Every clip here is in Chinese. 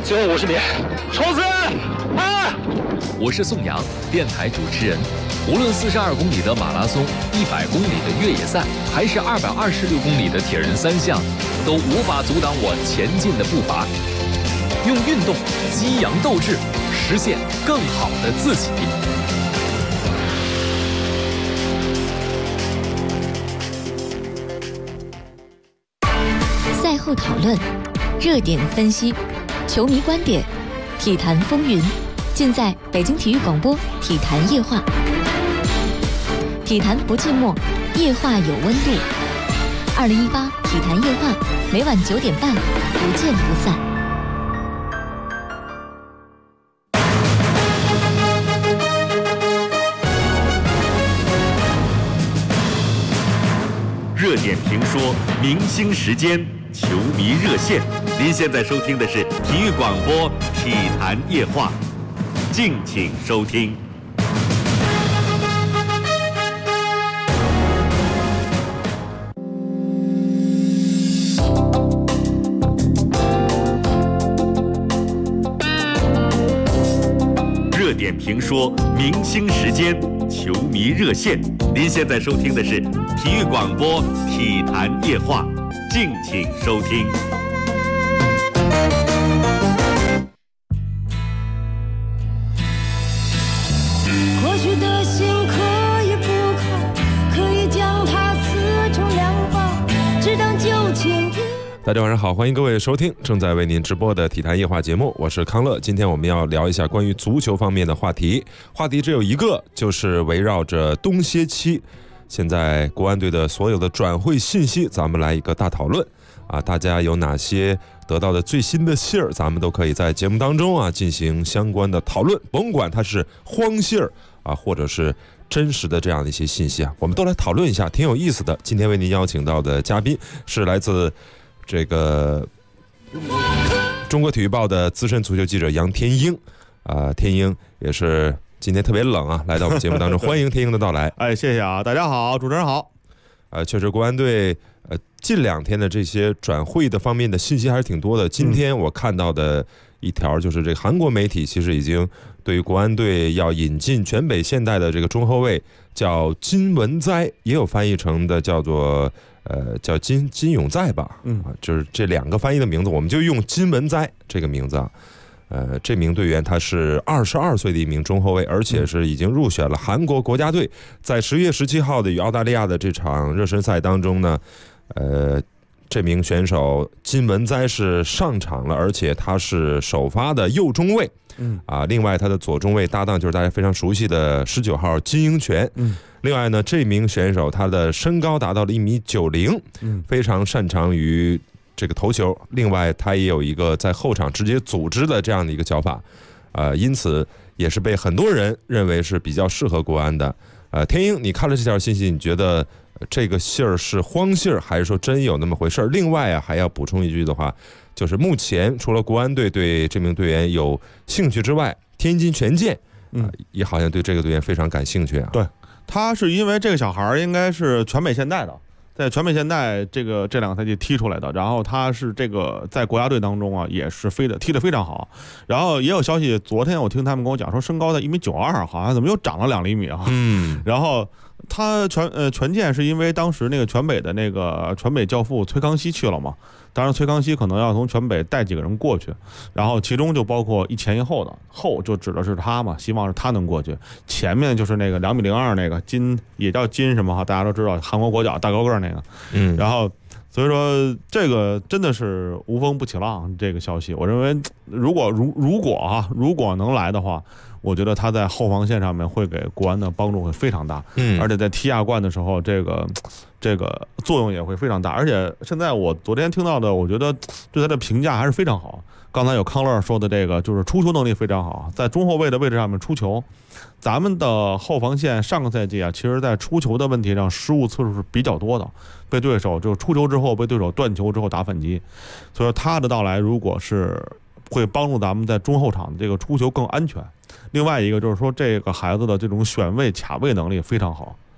最后50米，冲刺！啊！ 我是宋阳，电台主持人。无论42公里的马拉松、100公里的越野赛，还是226公里的铁人3项，都无法阻挡我前进的步伐。用运动激扬斗志，实现更好的自己。 赛后讨论，热点分析，球迷观点，体坛风云，尽在北京体育广播体坛夜话。体坛不寂寞，夜话有温度。2018体坛夜话，每晚9点半，不见不散。 热点评说，明星时间，球迷热线。您现在收听的是体育广播体坛夜话，敬请收听。热点评说，明星时间，球迷热线。您现在收听的是体育广播体坛夜话，敬请收听。 过去的心可以不考，可以将它撕成2包，只当旧情。 大家晚上好，欢迎各位收听正在为您直播的体坛夜话节目，我是康乐。今天我们要聊一下关于足球方面的话题，话题只有一个，就是围绕着冬歇期，现在国安队的所有的转会信息，咱们来一个大讨论啊！大家有哪些得到的最新的信儿，咱们都可以在节目当中啊进行相关的讨论，甭管它是荒信儿啊，或者是真实的这样的一些信息啊，我们都来讨论一下，挺有意思的。今天为您邀请到的嘉宾是来自这个中国体育报的资深足球记者杨天鹰啊，天鹰也是今天特别冷啊，来到我们节目当中，欢迎天鹰的到来。 哎，谢谢啊，大家好，主持人好。 确实国安队近2天的这些转会的方面的信息还是挺多的。今天我看到的一条就是这个韩国媒体其实已经对于国安队要引进全北现代的这个中后卫叫金文哉，也有翻译成的叫做叫金永在吧，就是这2个翻译的名字，我们就用金文哉这个名字啊。这名队员他是22岁的一名中后卫，而且是已经入选了韩国国家队。在10月17号的与澳大利亚的这场热身赛当中呢，这名选手金文哉是上场了，而且他是首发的右中卫。另外他的左中卫搭档就是大家非常熟悉的19号金英权。另外呢，这名选手他的身高达到了1.90米，非常擅长于这个头球，另外他也有一个在后场直接组织的这样的一个脚法，因此也是被很多人认为是比较适合国安的。天鹰，你看了这条信息，你觉得这个信儿是荒信儿，还是说真有那么回事儿？另外啊，还要补充一句的话，就是目前除了国安队对这名队员有兴趣之外，天津权健也好像对这个队员非常感兴趣啊。 对，他是因为这个小孩应该是全北现代的。在全北现代这2个赛季踢出来的，然后他是这个在国家队当中啊，也是踢得非常好。然后也有消息，昨天我听他们跟我讲说，身高在1.92米，好像怎么又长了2厘米啊？然后他权健是因为当时那个全北的那个全北教父崔康熙去了嘛，当然崔康熙可能要从全北带几个人过去，然后其中就包括一前一后的，后就指的是他嘛，希望是他能过去，前面就是那个2.02米那个金，也叫金什么哈，大家都知道韩国国脚大高个那个，然后所以说这个真的是无风不起浪，这个消息我认为如果能来的话，我觉得他在后防线上面会给国安的帮助会非常大，而且在踢亚冠的时候，这个作用也会非常大。而且现在我昨天听到的，我觉得对他的评价还是非常好。刚才有康乐说的这个，就是出球能力非常好，在中后卫的位置上面出球。咱们的后防线上个赛季啊，其实在出球的问题上失误次数是比较多的，被对手就出球之后被对手断球之后打反击，所以说他的到来如果是会帮助咱们在中后场的这个出球更安全。另外一个就是说，这个孩子的这种选位卡位能力非常好，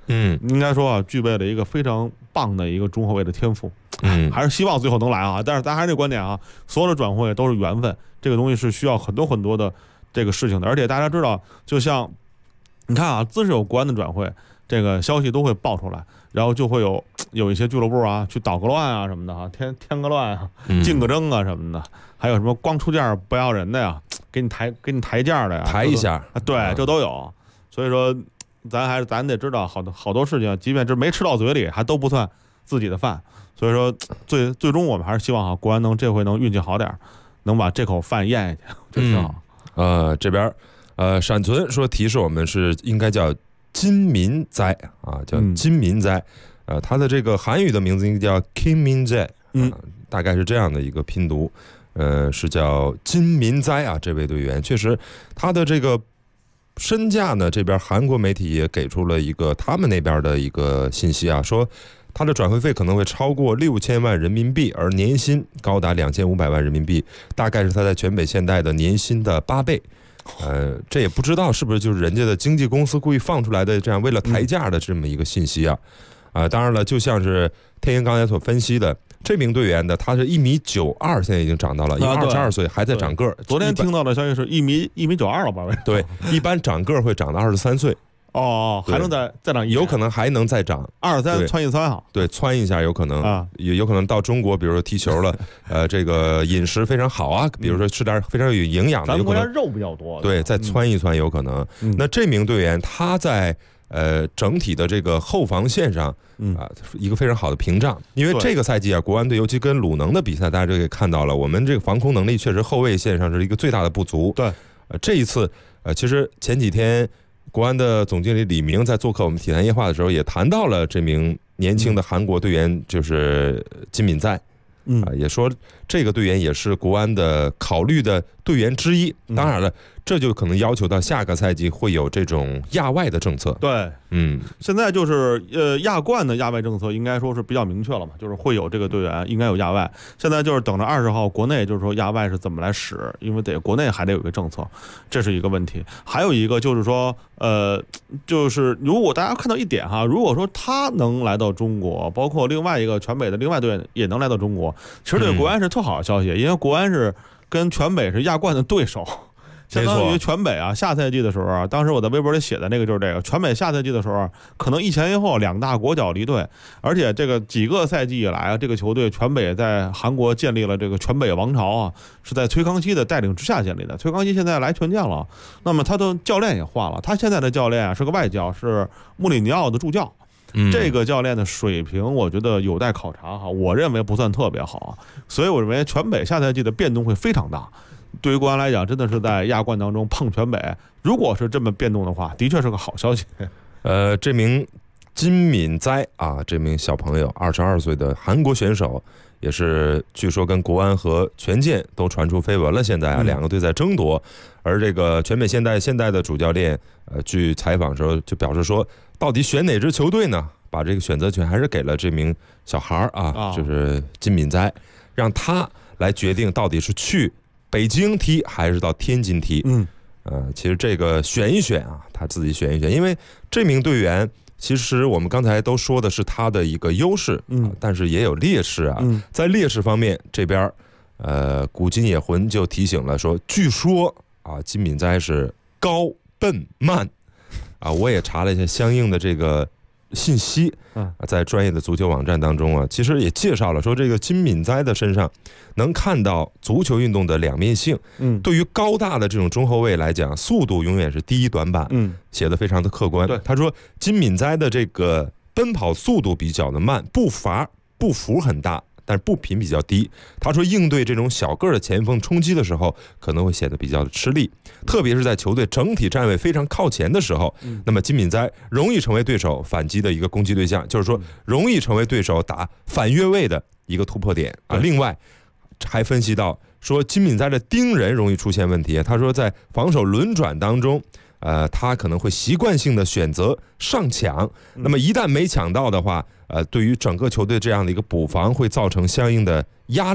应该说啊，具备了一个非常棒的一个中后卫的天赋。还是希望最后能来啊。但是咱还是这个观点啊，所有的转会都是缘分，这个东西是需要很多很多的这个事情的。而且大家知道，就像你看啊，自是有国安的转会，这个消息都会爆出来，然后就会有一些俱乐部啊去捣个乱啊什么的啊，添个乱啊，进个争啊什么的，还有什么光出价不要人的呀，给你抬价的呀， 抬一下， 对，这都有。所以说，咱得知道好多事情，即便这没吃到嘴里，还都不算自己的饭。所以说，最终我们还是希望国安这回能运气好点，能把这口饭咽下去，这挺好。 这边闪存说提示我们是应该叫金民哉啊，叫金民哉。他的这个韩语的名字应该叫 Kim Min Jae，大概是这样的一个拼读。是叫金民哉啊，这位队员确实他的这个身价呢，这边韩国媒体也给出了一个他们那边的一个信息啊，说他的转会费可能会超过6000万人民币，而年薪高达2500万人民币，大概是他在全北现代的年薪的8倍。这也不知道是不是就是人家的经纪公司故意放出来的，这样为了抬价的这么一个信息啊。当然了，就像是天鹰刚才所分析的，这名队员的他是1.92米，现在已经长到了22岁，还在长个儿。 昨天听到的消息是1.92米了吧？ 对，一般长个儿会长到23岁。 还能再长有可能还能再长 23窜一窜哈， 对，窜一下有可能也有可能到中国，比如说踢球了，这个饮食非常好啊，比如说吃点非常有营养的，有可能肉比较多， 对，再窜一窜有可能。那这名队员他在整体的这个后防线上一个非常好的屏障，因为这个赛季啊，国安队尤其跟鲁能的比赛，大家就可以看到了，我们这个防空能力确实后卫线上是一个最大的不足。 对， 这一次其实前几天。国安的总经理李明在做客我们体坛夜话的时候，也谈到了这名年轻的韩国队员，就是金敏在，也说这个队员也是国安的考虑的队员之一。当然了，这就可能要求到下个赛季会有这种亚外的政策。 对，现在就是亚冠的亚外政策应该说是比较明确了嘛，就是会有这个队员应该有亚外。现在就是等着20号国内就是说亚外是怎么来使，因为国内还得有一个政策，这是一个问题。还有一个就是说就是如果大家看到一点哈，如果说他能来到中国，包括另外一个全北的另外队员也能来到中国，其实对国安是特好的消息，因为国安是跟全北是亚冠的对手。相当于全北啊，下赛季的时候啊，当时我在微博里写的那个就是这个，全北下赛季的时候可能一前一后2大国脚离队，而且这个几个赛季以来啊，这个球队全北在韩国建立了这个全北王朝啊，是在崔康熙的带领之下建立的。崔康熙现在来权健了，那么他的教练也换了，他现在的教练啊是个外教，是穆里尼奥的助教。这个教练的水平我觉得有待考察哈，我认为不算特别好，所以我认为全北下赛季的变动会非常大。对于国安来讲，真的是在亚冠当中碰全北，如果是这么变动的话，的确是个好消息。 这名金敏哉啊，这名小朋友22岁的韩国选手，也是据说跟国安和权健都传出绯闻了。现在啊，两个队在争夺，而这个全北现代的主教练，据采访的时候就表示说，到底选哪支球队呢？把这个选择权还是给了这名小孩啊，就是金敏哉，让他来决定到底是去北京踢还是到天津踢。其实这个选一选啊，他自己选一选，因为这名队员其实我们刚才都说的是他的一个优势，但是也有劣势啊。在劣势方面，这边古今野魂就提醒了说，据说啊，金敏哉是高笨慢啊，我也查了一下相应的这个信息，在专业的足球网站当中啊，其实也介绍了说，这个金敏哉的身上能看到足球运动的两面性。对于高大的这种中后卫来讲，速度永远是第一短板。写得非常的客观。他说金敏哉的这个奔跑速度比较的慢，步幅很大，但是步频比较低。他说应对这种小个的前锋冲击的时候，可能会显得比较的吃力，特别是在球队整体站位非常靠前的时候，那么金敏哉容易成为对手反击的一个攻击对象，就是说容易成为对手打反越位的一个突破点啊。另外还分析到说金敏哉的盯人容易出现问题，他说在防守轮转当中他可能会习惯性的选择上抢，那么一旦没抢到的话，对于整个球队这样的一个补防会造成相应的压力。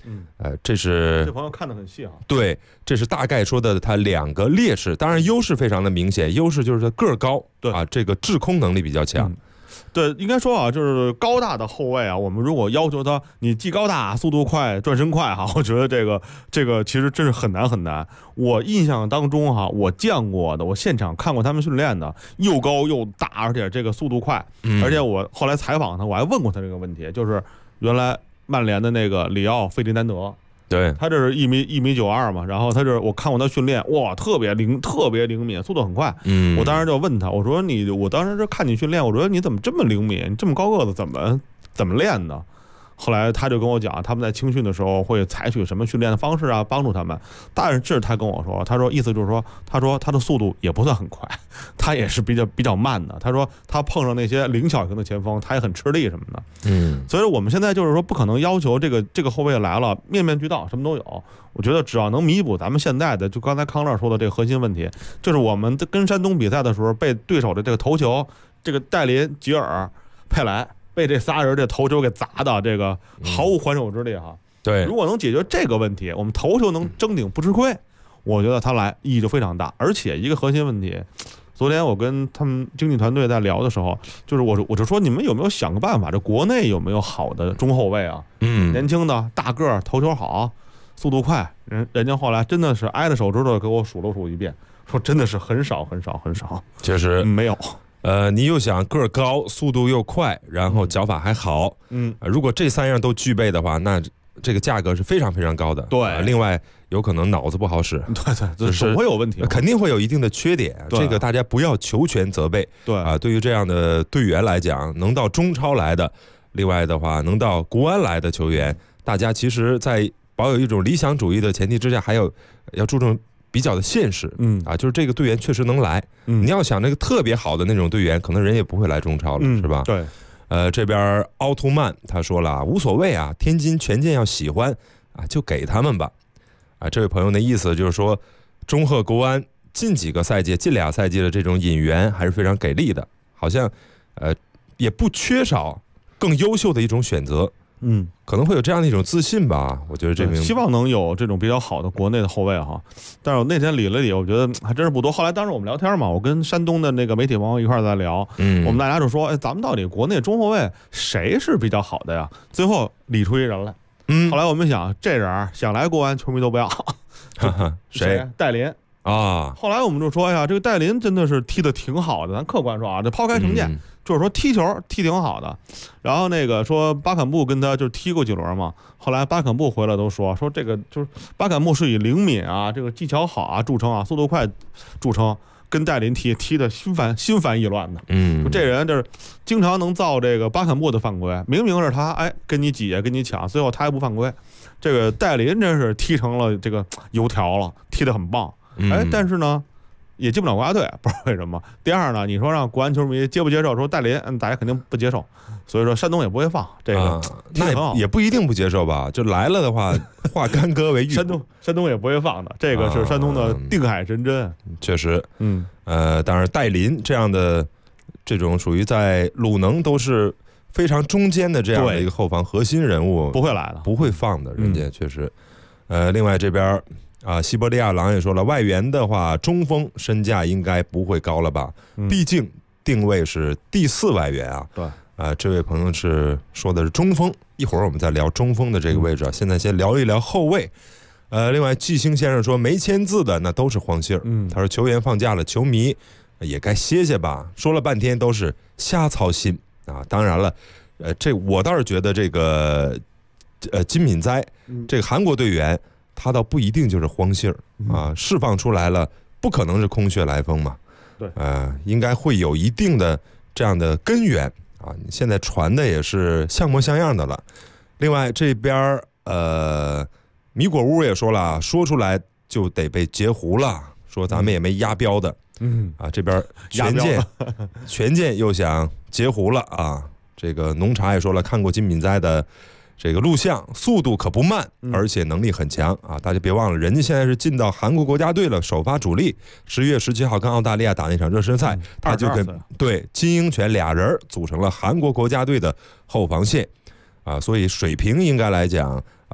这是这朋友看得很细啊。 对，这是大概说的他2个劣势，当然优势非常的明显，优势就是他个儿高， 对啊，这个制空能力比较强。 对，应该说啊，就是高大的后卫啊，我们如果要求他你既高大、速度快、转身快哈，我觉得这个其实真是很难很难。我印象当中哈，我见过的，我现场看过他们训练的，又高又大，而且这个速度快，而且我后来采访他，我还问过他这个问题，就是原来曼联的那个里奥费迪南德。 对， 他这是1米92嘛，然后他这我看过他训练，哇，特别灵敏，速度很快。我当时就问他，我说我当时就看你训练，我说你怎么这么灵敏？你这么高个子怎么练的？后来他就跟我讲，他们在青训的时候会采取什么训练的方式啊，帮助他们。但是这他跟我说，他说意思就是说，他说他的速度也不算很快，他也是比较慢的。他说他碰上那些灵巧型的前锋，他也很吃力什么的。所以我们现在就是说，不可能要求这个后卫来了面面俱到，什么都有。我觉得只要能弥补咱们现在的，就刚才康乐说的这个核心问题，就是我们跟山东比赛的时候，被对手的这个头球，这个戴林、吉尔、佩莱。被这仨人这头球给砸的，这个毫无还手之力哈。 对， 如果能解决这个问题，我们头球能争顶不吃亏，我觉得他来意义就非常大。而且一个核心问题，昨天我跟他们经纪团队在聊的时候，就是我就说你们有没有想个办法，这国内有没有好的中后卫啊？年轻的大个儿，头球好，速度快，人家后来真的是挨着手指头给我数一遍，说真的是很少， 确实没有。 你又想个儿高，速度又快，然后脚法还好，如果这3样都具备的话，那这个价格是非常非常高的。 对， 另外有可能脑子不好使， 对，手会有问题， 肯定会有一定的缺点。这个大家不要求全责备。 对啊， 对于这样的队员来讲，能到中超来的，另外的话能到国安来的球员，大家其实在保有一种理想主义的前提之下，还有要注重比较的现实，就是这个队员确实能来。你要想那个特别好的那种队员，可能人也不会来中超了，是吧？ 对。 这边奥图曼他说了，无所谓啊，天津权健要喜欢啊，就给他们吧。这位朋友的意思就是说，中赫国安近2赛季的这种引援还是非常给力的，好像也不缺少更优秀的一种选择。可能会有这样的一种自信吧，我觉得这名希望能有这种比较好的国内的后卫哈。但是我那天理了理，我觉得还真是不多。后来当时我们聊天嘛，我跟山东的那个媒体朋友一块在聊，我们大家就说，咱们到底国内中后卫谁是比较好的呀？最后理出一人来，后来我们想，这人想来国安球迷都不要，谁？戴林啊。后来我们就说呀，这个戴林真的是踢得挺好的，咱客观说啊，这抛开成见。就是说踢球踢挺好的，然后那个说巴坎布跟他就踢过几轮嘛，后来巴坎布回来都说这个就是巴坎布是以灵敏啊，这个技巧好啊著称啊，速度快著称，跟戴林踢的心烦意乱的。这人就是经常能造这个巴坎布的犯规，明明是他跟你挤跟你抢，最后他还不犯规。这个戴林真是踢成了这个油条了，踢得很棒。但是呢。也进不了国家队，不知道为什么。第二呢，你说让国安球迷接不接受？说戴林，大家肯定不接受，所以说山东也不会放这个。 那也不一定不接受吧？就来了的话，化干戈为玉。 山东也不会放的，这个是山东的定海神针。 确实，当然戴林这样的这种属于在鲁能都是非常中间的这样的一个后防核心人物， 不会来的， 不会放的，人家确实。另外这边。西伯利亚狼也说了，外援的话，中锋身价应该不会高了吧？毕竟定位是第4外援啊。 对。 这位朋友是说的是中锋，一会儿我们再聊中锋的这个位置。现在先聊一聊后卫。另外季星先生说，没签字的那都是荒信儿。他说球员放假了，球迷也该歇歇吧。说了半天都是瞎操心啊。当然了，这我倒是觉得这个金敏哉这个韩国队员。他倒不一定就是荒信儿啊，释放出来了，不可能是空穴来风嘛。 对， 应该会有一定的这样的根源啊。现在传的也是像模像样的了。另外这边米果屋也说了，说出来就得被截胡了，说咱们也没压标的。这边权健又想截胡了啊。这个农茶也说了，看过金敏哉的。这个录像速度可不慢，而且能力很强啊！大家别忘了，人家现在是进到韩国国家队了，首发主力。10月17号跟澳大利亚打那场热身赛，他就跟金英权俩人组成了韩国国家队的后防线啊，所以水平应该来讲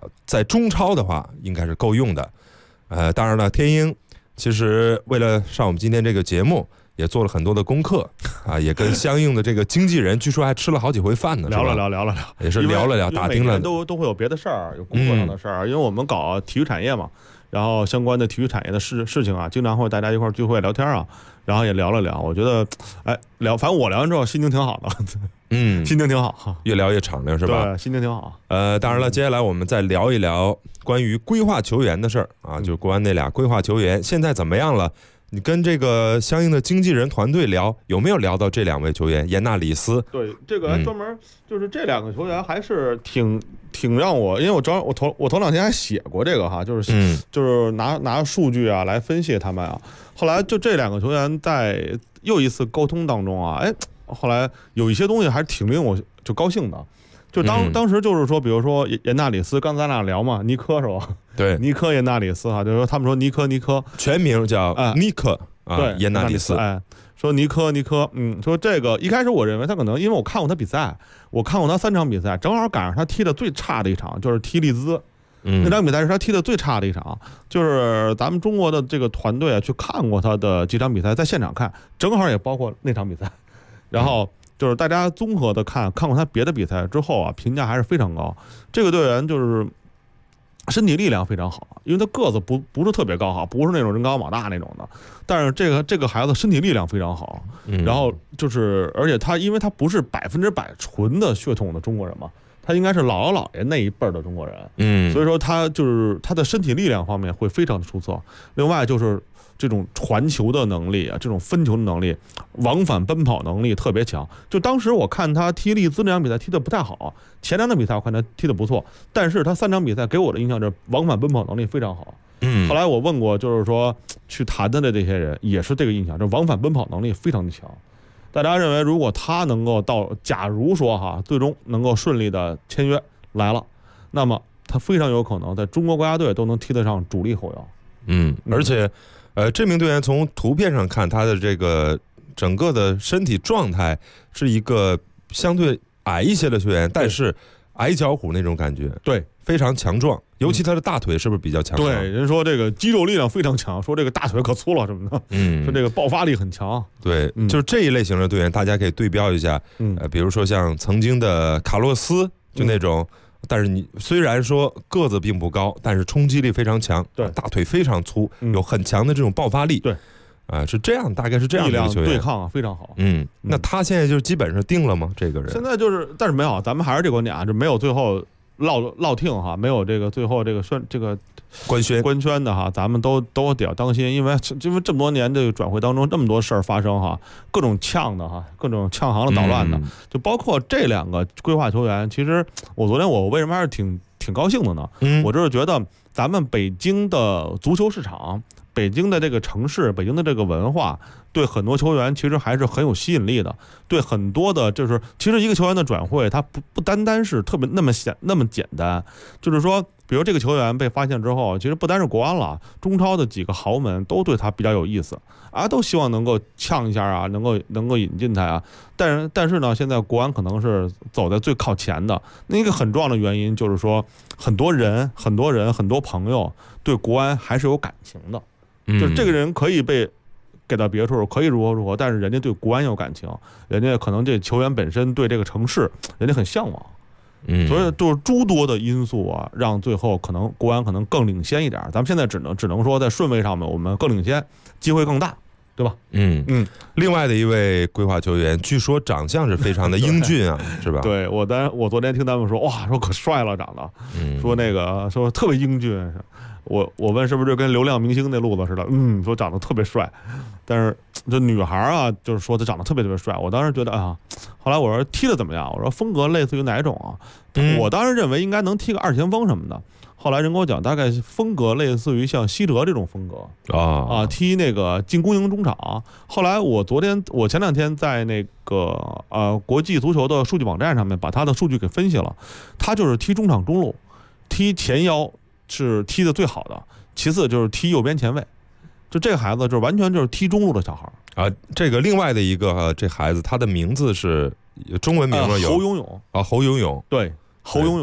在中超的话应该是够用的。当然了，天鹰其实为了上我们今天这个节目，也做了很多的功课啊，也跟相应的这个经纪人，据说还吃了好几回饭呢， 聊了聊， 也是聊了聊，打听了， 都会有别的事儿，有工作上的事儿，因为我们搞体育产业嘛，然后相关的体育产业的事情啊，经常会大家一块聚会聊天啊，然后也聊了聊，我觉得反正我聊完之后心情挺好的，心情挺好， 越聊越敞亮是吧？ 对，心情挺好。 当然了，接下来我们再聊一聊关于规划球员的事儿啊，就是国安那俩规划球员现在怎么样了？你跟这个相应的经纪人团队聊，有没有聊到这2位球员严纳里斯？ 对，这个专门就是这2个球员还是挺让我，因为我头2天还写过这个哈，就是拿数据啊来分析他们啊。后来就这2个球员在又一次沟通当中啊，后来有一些东西还是挺令我就高兴的。就当时就是说，比如说严纳里斯，刚才咱俩聊嘛，尼科是吧？ 对， 尼科严纳里斯哈，就是说他们说尼科全名叫尼克对， 严纳里斯， 说尼科，说这个一开始我认为他可能因为我看过他比赛，我看过他3场比赛，正好赶上他踢的最差的一场，就是踢利兹。那场比赛是他踢的最差的一场，就是咱们中国的这个团队啊去看过他的几场比赛，在现场看，正好也包括那场比赛，然后就是大家综合的看过他别的比赛之后啊，评价还是非常高。这个队员就是身体力量非常好，因为他个子不是特别高哈，不是那种人高马大那种的，但是这个孩子身体力量非常好，然后就是而且因为他不是100%纯的血统的中国人嘛，他应该是姥姥姥爷那一辈的中国人，所以说他就是他的身体力量方面会非常的出色。另外就是这种传球的能力啊，这种分球的能力，往返奔跑能力特别强。就当时我看他踢利兹那场比赛踢得不太好，前2场比赛我看他踢得不错，但是他3场比赛给我的印象是往返奔跑能力非常好。后来我问过，就是说去谈的这些人也是这个印象，就往返奔跑能力非常的强。大家认为，如果他能够假如说哈，最终能够顺利的签约来了，那么他非常有可能在中国国家队都能踢得上主力后腰。 而且这名队员从图片上看，他的这个整个的身体状态是一个相对矮一些的球员，但是矮脚虎那种感觉， 对， 非常强壮，尤其他的大腿是不是比较强壮？ 对，人说这个肌肉力量非常强，说这个大腿可粗了什么的，说这个爆发力很强。 对，就是这一类型的队员，大家可以对标一下，比如说像曾经的卡洛斯，就那种。但是你虽然说个子并不高，但是冲击力非常强， 对， 大腿非常粗，有很强的这种爆发力， 对， 是这样，大概是这样的一个球员， 对抗啊非常好。 那他现在就基本上定了吗？这个人现在就是，但是没有，咱们还是这个观点啊，就没有最后落听哈，没有这个最后这个官宣的哈，咱们都得要当心，因为这么多年这个转会当中这么多事儿发生哈，各种呛的哈，各种呛行的捣乱的，就包括这2个规划球员。其实我昨天我为什么还是挺高兴的呢？我就是觉得咱们北京的足球市场，北京的这个城市，北京的这个文化，对很多球员其实还是很有吸引力的。对很多的，就是其实一个球员的转会，它不单单是特别那么简单，就是说。比如这个球员被发现之后，其实不单是国安了，中超的几个豪门都对他比较有意思啊，都希望能够呛一下啊，能够引进他啊。但是呢，现在国安可能是走在最靠前的。那一个很重要的原因就是说，很多朋友对国安还是有感情的，就是这个人可以被给到别处，可以如何，但是人家对国安有感情，人家可能这球员本身对这个城市，人家很向往。所以就是诸多的因素啊，让最后可能国安可能更领先一点。咱们现在只能说在顺位上面我们更领先，机会更大，对吧？ 另外的一位规划球员，据说长相是非常的英俊啊，是吧？ 对，我昨天听他们说，哇，说可帅了，长得，说那个说特别英俊。我问是不是就跟流量明星那路子似的？说长得特别帅，但是这女孩啊，就是说他长得特别帅。我当时觉得啊，后来我说踢得怎么样？我说风格类似于哪种啊？我当时认为应该能踢个2前锋什么的。后来人跟我讲，大概风格类似于像西哲这种风格踢那个进攻型中场。后来我前2天在那个国际足球的数据网站上面把他的数据给分析了，他就是踢中场中路，踢前腰是踢的最好的，其次就是踢右边前卫。就这个孩子就是完全就是踢中路的小孩啊。这个另外的一个这孩子，他的名字是中文名吗？ 侯永永侯永永， 对，侯永永。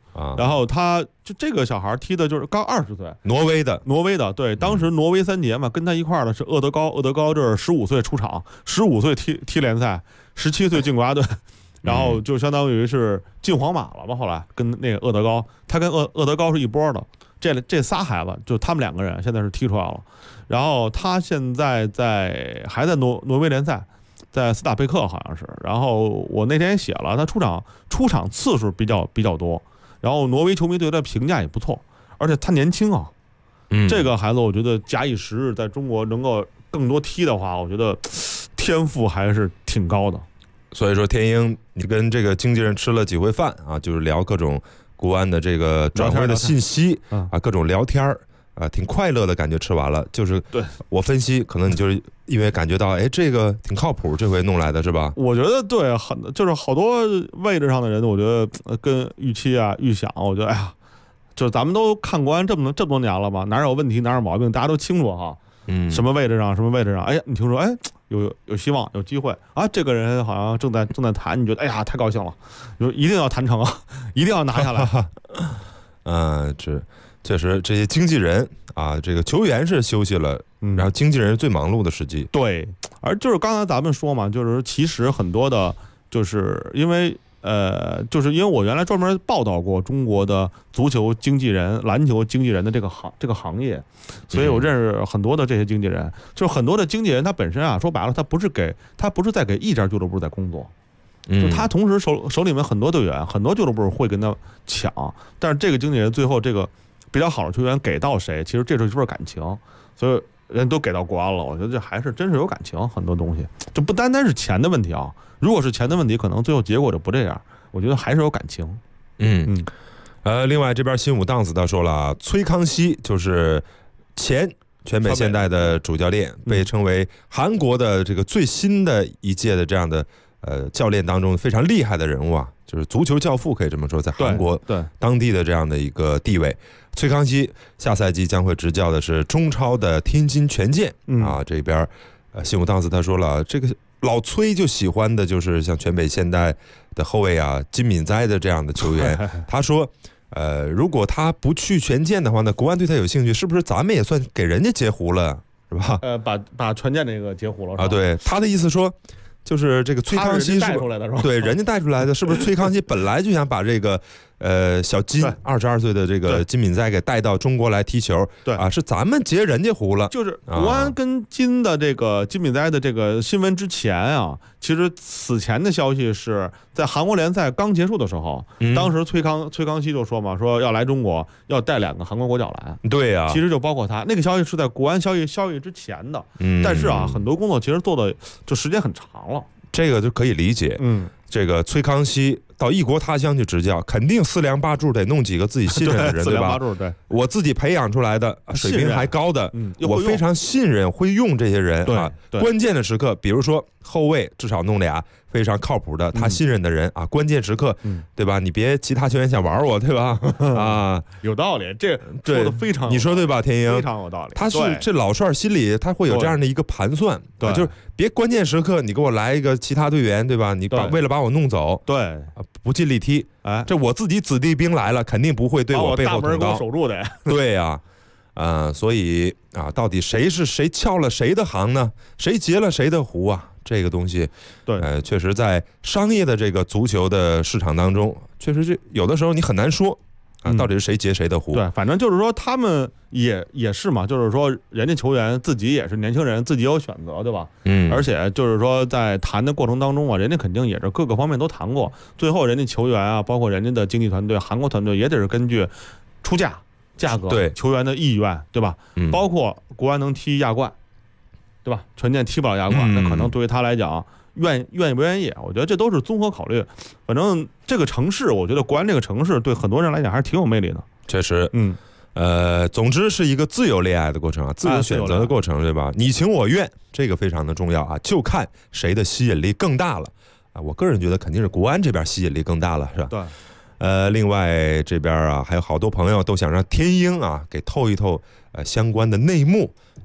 啊， 然后他就这个小孩踢的就是刚20岁， 挪威的， 对，当时挪威3杰嘛，跟他一块儿的是厄德高这是15岁出场，15岁踢联赛，17岁进国家队，然后就相当于是进皇马了吧。后来跟那个厄德高，他跟厄德高是一波的，这仨孩子就他们2个人现在是踢出来了。然后他现在还在挪威联赛，在斯塔佩克好像是。然后我那天也写了，他出场次数比较多。然后挪威球迷对他的评价也不错，而且他年轻啊，这个孩子我觉得假以时日在中国能够更多踢的话，我觉得天赋还是挺高的。 所以说天鹰，你跟这个经纪人吃了几回饭啊，就是聊各种国安的这个转会的信息啊，各种聊天啊，挺快乐的感觉。吃完了，就是对我分析，可能你就是因为感觉到，哎，这个挺靠谱，这回弄来的是吧？ 我觉得对，就是好多位置上的人，我觉得跟预期啊、预想，我觉得哎呀，就是咱们都看国安这么多年了吧，哪有问题哪有毛病，大家都清楚哈。什么位置上，哎呀，你听说，哎，有希望，有机会啊，这个人好像正在谈，你觉得哎呀太高兴了，就一定要谈成啊，一定要拿下来。 这确实这些经纪人啊，这个球员是休息了，然后经纪人是最忙碌的时机。 对，而就是刚才咱们说嘛，就是其实很多的，就是因为我原来专门报道过中国的足球经纪人、篮球经纪人的这个行业，所以我认识很多的这些经纪人。就是很多的经纪人他本身啊，说白了，他不是在给一家俱乐部在工作，就他同时手里面很多队员，很多俱乐部会跟他抢，但是这个经纪人最后这个比较好的球员给到谁，其实这就是一份感情，所以人都给到国安了。我觉得这还是真是有感情，很多东西就不单单是钱的问题啊。如果是钱的问题，可能最后结果就不这样。我觉得还是有感情。 另外这边新武档子他说了，崔康熙就是前全北现代的主教练，被称为韩国的这个最新的一届的这样的教练当中非常厉害的人物啊，就是足球教父可以这么说，在韩国当地的这样的一个地位。崔康熙下赛季将会执教的是中超的天津权健啊。这边新武档子他说了，这个老崔就喜欢的就是像全北现代的后卫啊金敏哉的这样的球员。他说如果他不去权健的话呢，国安对他有兴趣，是不是咱们也算给人家截胡了，是吧？ 把权健那个截胡了啊。对，他的意思说就是这个崔康熙带出来的是吧？ 对，人家带出来的，是不是崔康熙本来就想把这个小金22岁的这个金敏哉给带到中国来踢球？ 对啊， 是咱们截人家胡了。 就是国安跟金的这个金敏哉的这个新闻之前啊，其实此前的消息是在韩国联赛刚结束的时候，当时崔康熙就说嘛，说要来中国要带2个韩国国脚来。 对啊， 其实就包括他那个消息是在国安消息之前的。但是啊，很多工作其实做的就时间很长了， 这个就可以理解。这个崔康熙到异国他乡去执教，肯定4梁8柱得弄几个自己信任的人，对吧？ 对， 我自己培养出来的，水平还高的，我非常信任会用这些人啊。关键的时刻，比如说后卫，至少弄俩非常靠谱的他信任的人啊。关键时刻，对吧？你别其他球员想玩我，对吧？啊， 有道理，这说的非常， 你说对吧？天鹰非常有道理。 他是这老帅心里他会有这样的一个盘算，对，就是别关键时刻你给我来一个其他队员，对吧？你为了把我弄走， 对， 不尽力踢，哎，这我自己子弟兵来了，肯定不会对我背后捅刀， 守住的。 对呀，所以啊，到底谁撬了谁的行呢？谁截了谁的胡啊？这个东西， 对， 确实在商业的这个足球的市场当中，确实是有的时候你很难说啊，到底是谁截谁的胡。 对，反正就是说他们也是嘛，就是说人家球员自己也是年轻人，自己有选择，对吧？而且就是说在谈的过程当中啊，人家肯定也是各个方面都谈过，最后人家球员啊，包括人家的经纪团队、韩国团队也得是根据出价格、 对球员的意愿，对吧？包括国安能踢亚冠，对吧？权健踢不了亚冠，那可能对于他来讲，愿意不愿意？我觉得这都是综合考虑。反正这个城市，我觉得国安这个城市对很多人来讲还是挺有魅力的。 确实，总之是一个自由恋爱的过程啊，自由选择的过程，对吧？你情我愿，这个非常的重要啊，就看谁的吸引力更大了啊。我个人觉得肯定是国安这边吸引力更大了，是吧？ 对。 另外这边啊，还有好多朋友都想让天鹰啊给透一透相关的内幕，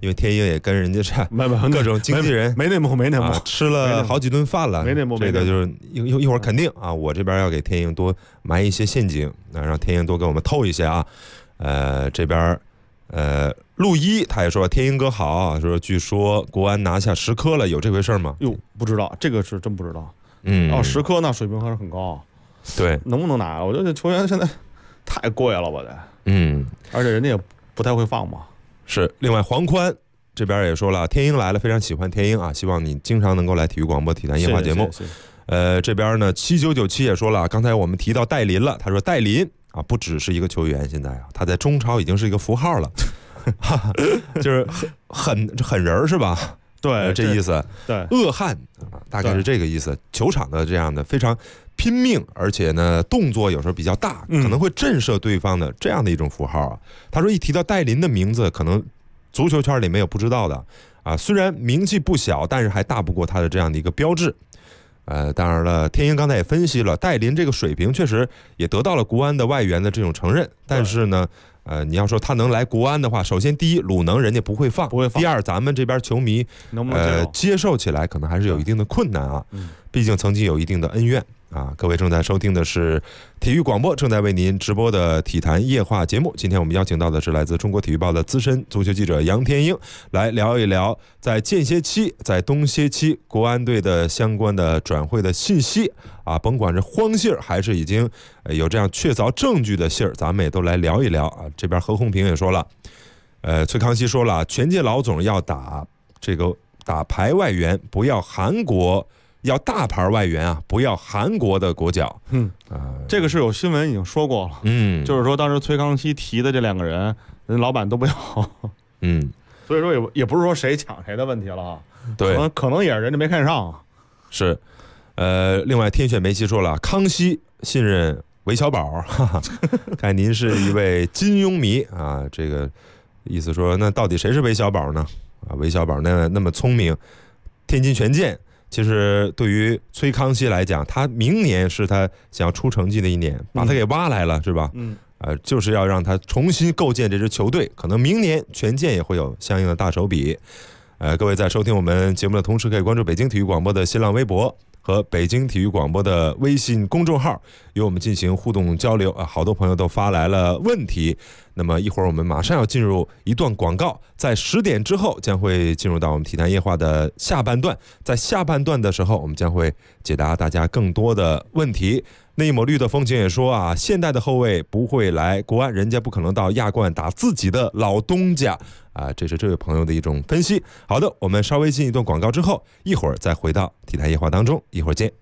因为天鹰也跟人家这各种经纪人没内幕， 吃了好几顿饭了， 没内幕。 这个就是一会儿肯定啊，我这边要给天鹰多埋一些陷阱，让天鹰多给我们透一些啊。这边陆一他也说天鹰哥好，说据说国安拿下10颗了，有这回事吗？ 哟，不知道，这个是真不知道。10颗那水平还是很高。 对， 能不能拿？我觉得这球员现在太贵了吧得。而且人家也不太会放嘛。是。 另外黄宽这边也说了，天鹰来了，非常喜欢天鹰啊，希望你经常能够来体育广播体坛夜话节目。 谢谢。 这边呢7997也说了，刚才我们提到戴林了，他说戴林啊不只是一个球员，现在啊他在中超已经是一个符号了，就是狠人是吧？ 对， 这意思。 对， 恶汉啊，大概是这个意思。球场的这样的非常拼命，而且呢动作有时候比较大，可能会震慑对方的这样的一种符号啊。他说一提到戴林的名字，可能足球圈里没有不知道的啊。虽然名气不小，但是还大不过他的这样的一个标志。当然了，天鹰刚才也分析了，戴林这个水平确实也得到了国安的外援的这种承认，但是呢。你要说他能来国安的话，首先第一，鲁能人家不会放；第二，咱们这边球迷能不能接受起来可能还是有一定的困难啊。毕竟曾经有一定的恩怨啊。各位正在收听的是体育广播，正在为您直播的体坛夜话节目。今天我们邀请到的是来自中国体育报的资深足球记者杨天鹰，来聊一聊在间歇期、在冬歇期国安队的相关的转会的信息啊，甭管是荒信儿还是已经有这样确凿证据的信儿，咱们也都来聊一聊啊。这边何鸿平也说了，崔康熙说了，全届老总要打牌外援，不要韩国。要大牌外援啊，不要韩国的国脚。 这个是有新闻已经说过了。就是说当时崔康熙提的这2个人老板都不要。所以说也不是说谁抢谁的问题了啊。对，可能也是人家没看上。 是。另外天选梅西说了，康熙信任韦小宝，看您是一位金庸迷啊，这个意思说，那到底谁是韦小宝呢？啊，韦小宝那么聪明，天津权健。其实对于崔康熙来讲，他明年是他想要出成绩的一年，把他给挖来了，是吧？就是要让他重新构建这支球队，可能明年权健也会有相应的大手笔。各位在收听我们节目的同时，可以关注北京体育广播的新浪微博和北京体育广播的微信公众号，与我们进行互动交流啊！好多朋友都发来了问题。那么一会儿我们马上要进入一段广告，在10点之后将会进入到我们体坛夜话的下半段。在下半段的时候，我们将会解答大家更多的问题。那一抹绿的风情也说啊，现代的后卫不会来国安，人家不可能到亚冠打自己的老东家啊！这是这位朋友的一种分析。好的，我们稍微进一段广告之后，一会儿再回到体坛夜话当中，一会儿见。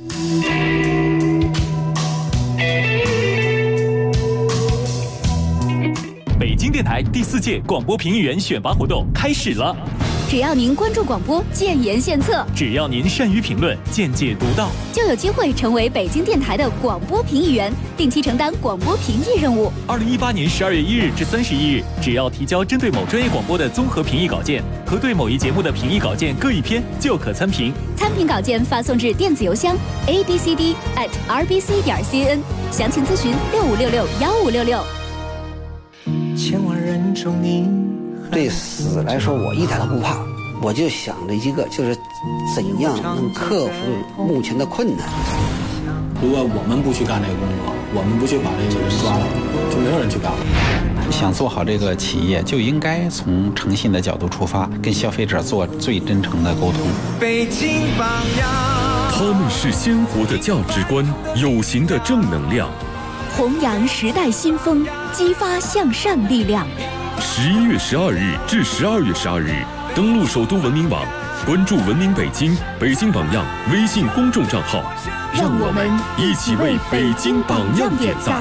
北京电台第4届广播评议员选拔活动开始了。 只要您关注广播，建言献策； 只要您善于评论，见解独到， 就有机会成为北京电台的广播评议员，定期承担广播评议任务。 2018年12月1日至31日，只要提交针对某专业广播的综合评议稿件和对某一节目的评议稿件各1篇，就可参评。 参评稿件发送至电子邮箱 abcd@rbc.cn， 详情咨询65661566。 千万人中你。对死来说，我一点都不怕，我就想着一个，就是怎样能克服目前的困难。 如果我们不去干这个工作，我们不去把这个人抓了，就没有人去干了。 想做好这个企业，就应该从诚信的角度出发，跟消费者做最真诚的沟通。 北京榜样， 他们是鲜活的价值观，有形的正能量， 弘扬时代新风，激发向善力量。 11月12日至12月12日，登录首都文明网，关注文明北京、北京榜样微信公众账号， 让我们一起为北京榜样点赞。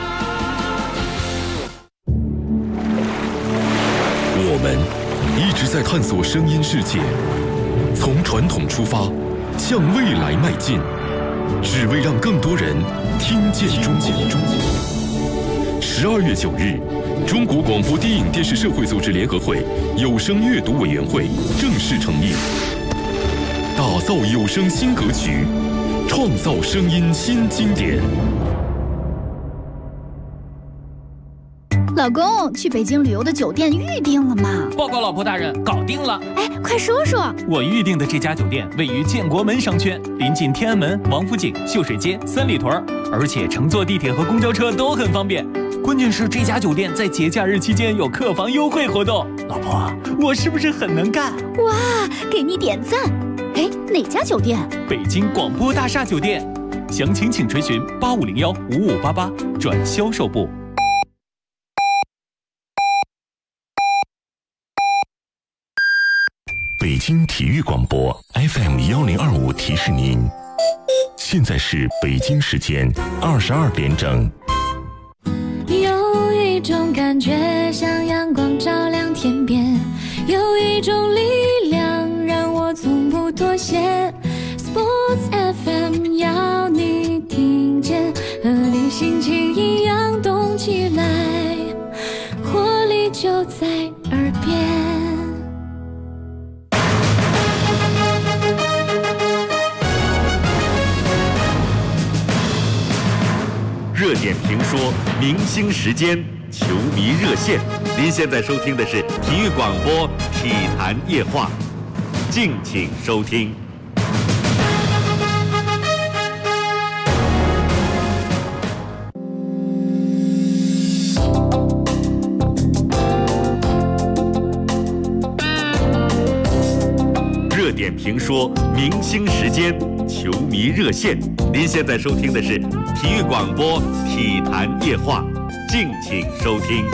我们一直在探索声音世界，从传统出发，向未来迈进，只为让更多人听见中国。12月9日。中国广播电影电视社会组织联合会有声阅读委员会正式成立，打造有声新格局，创造声音新经典。 老公，去北京旅游的酒店预定了吗？ 报告老婆大人，搞定了。 哎，快说说。 我预定的这家酒店位于建国门商圈，临近天安门、王府井、秀水街、三里屯，而且乘坐地铁和公交车都很方便。关键是这家酒店在节假日期间有客房优惠活动。老婆，我是不是很能干？ 哇，给你点赞。哎，哪家酒店？ 北京广播大厦酒店。详情请垂询8501-5588转销售部。 北京体育广播 FM1025提示您，现在是北京时间22点整。 有一种感觉像阳光照亮天边，有一种力量让我从不妥协。Sports FM 要你听见，和你心情一样动起来，活力就在耳边。 热点评说，明星时间，球迷热线。您现在收听的是体育广播体坛夜话，敬请收听。热点评说，明星时间，球迷热线。您现在收听的是体育广播体坛夜话，敬请收听。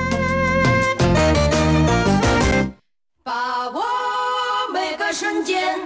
把握每个瞬间，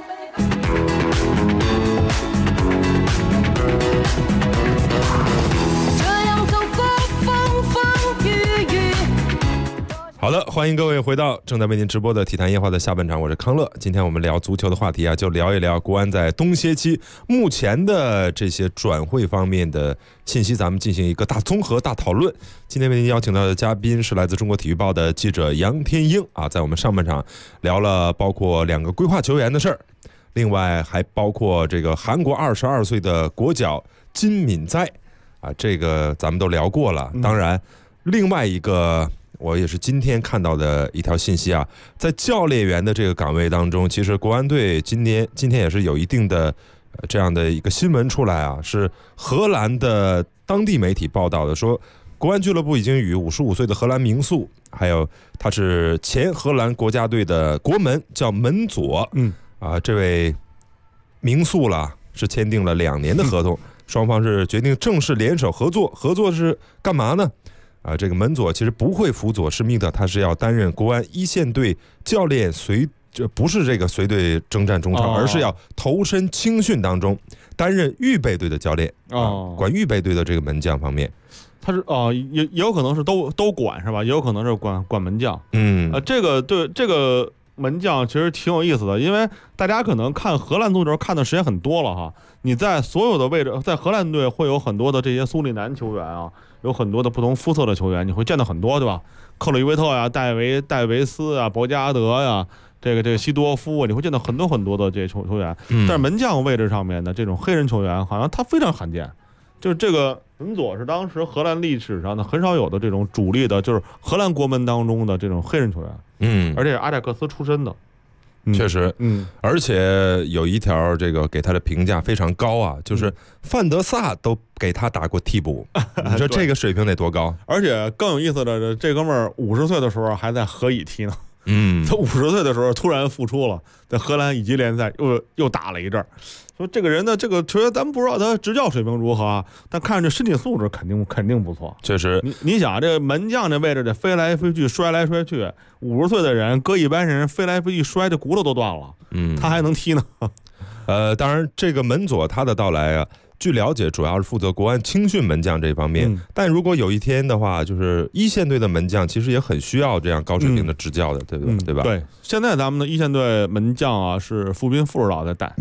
这样走过风风雨雨。 好的，欢迎各位回到正在为您直播的体坛夜话的下半场，我是康乐。今天我们聊足球的话题啊，就聊一聊国安在冬歇期目前的这些转会方面的信息，咱们进行一个大综合、大讨论。今天为您邀请到的嘉宾是来自中国体育报的记者杨天英啊，在我们上半场聊了包括2个规划球员的事儿，另外还包括这个韩国22岁的国脚金敏哉啊，这个咱们都聊过了。当然，另外一个我也是今天看到的一条信息啊，在教练员的这个岗位当中，其实国安队今天也是有一定的这样的一个新闻出来啊，是荷兰的当地媒体报道的，说国安俱乐部已经与55岁的荷兰名宿，还有他是前荷兰国家队的国门，叫门佐，这位名宿了，是签订了2年的合同，双方是决定正式联手合作。合作是干嘛呢？这个门佐其实不会辅佐施密特，他是要担任国安一线队教练，不是这个随队征战中超，而是要投身青训当中，担任预备队的教练管预备队的这个门将方面。 他是也有可能是都管是吧？也有可能是管门将。这个门将其实挺有意思的，因为大家可能看荷兰足球看的时间很多了哈。你在所有的位置，在荷兰队会有很多的这些苏里南球员啊，有很多的不同肤色的球员，你会见到很多，对吧？克里维特呀、戴维斯啊、博加德呀、这个西多夫啊，你会见到很多很多的这些球员。但是门将位置上面的这种黑人球员，好像他非常罕见。就是这个门佐是当时荷兰历史上的很少有的这种主力的，就是荷兰国门当中的这种黑人球员。而且是阿贾克斯出身的。 确实，而且有一条这个给他的评价非常高啊，就是范德萨都给他打过替补，你说这个水平得多高？ 而且更有意思的，这哥们儿50岁的时候还在荷乙踢呢。他50岁的时候突然复出了，在荷兰乙级联赛又打了一阵儿。说这个人呢，这个球员咱们不知道他执教水平如何啊，但看着这身体素质肯定不错。 确实， 你想这个门将这位置得飞来飞去，摔来摔去，50岁的人搁一般人飞来飞去摔，这骨头都断了。他还能踢呢。 当然这个门佐他的到来啊，据了解主要是负责国安青训门将这方面，但如果有一天的话，就是一线队的门将其实也很需要这样高水平的执教的，对吧？ 对，现在咱们的一线队门将啊是傅斌副指导在带。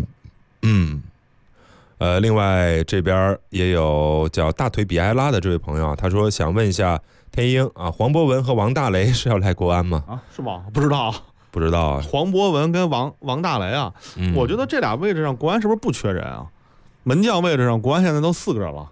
另外这边也有叫大腿比埃拉的这位朋友啊，他说想问一下天鹰啊，黄博文和王大雷是要来国安吗？ 是吗？不知道啊。黄博文跟王大雷啊，我觉得这俩位置上国安是不是不缺人啊？门将位置上国安现在都4个人了，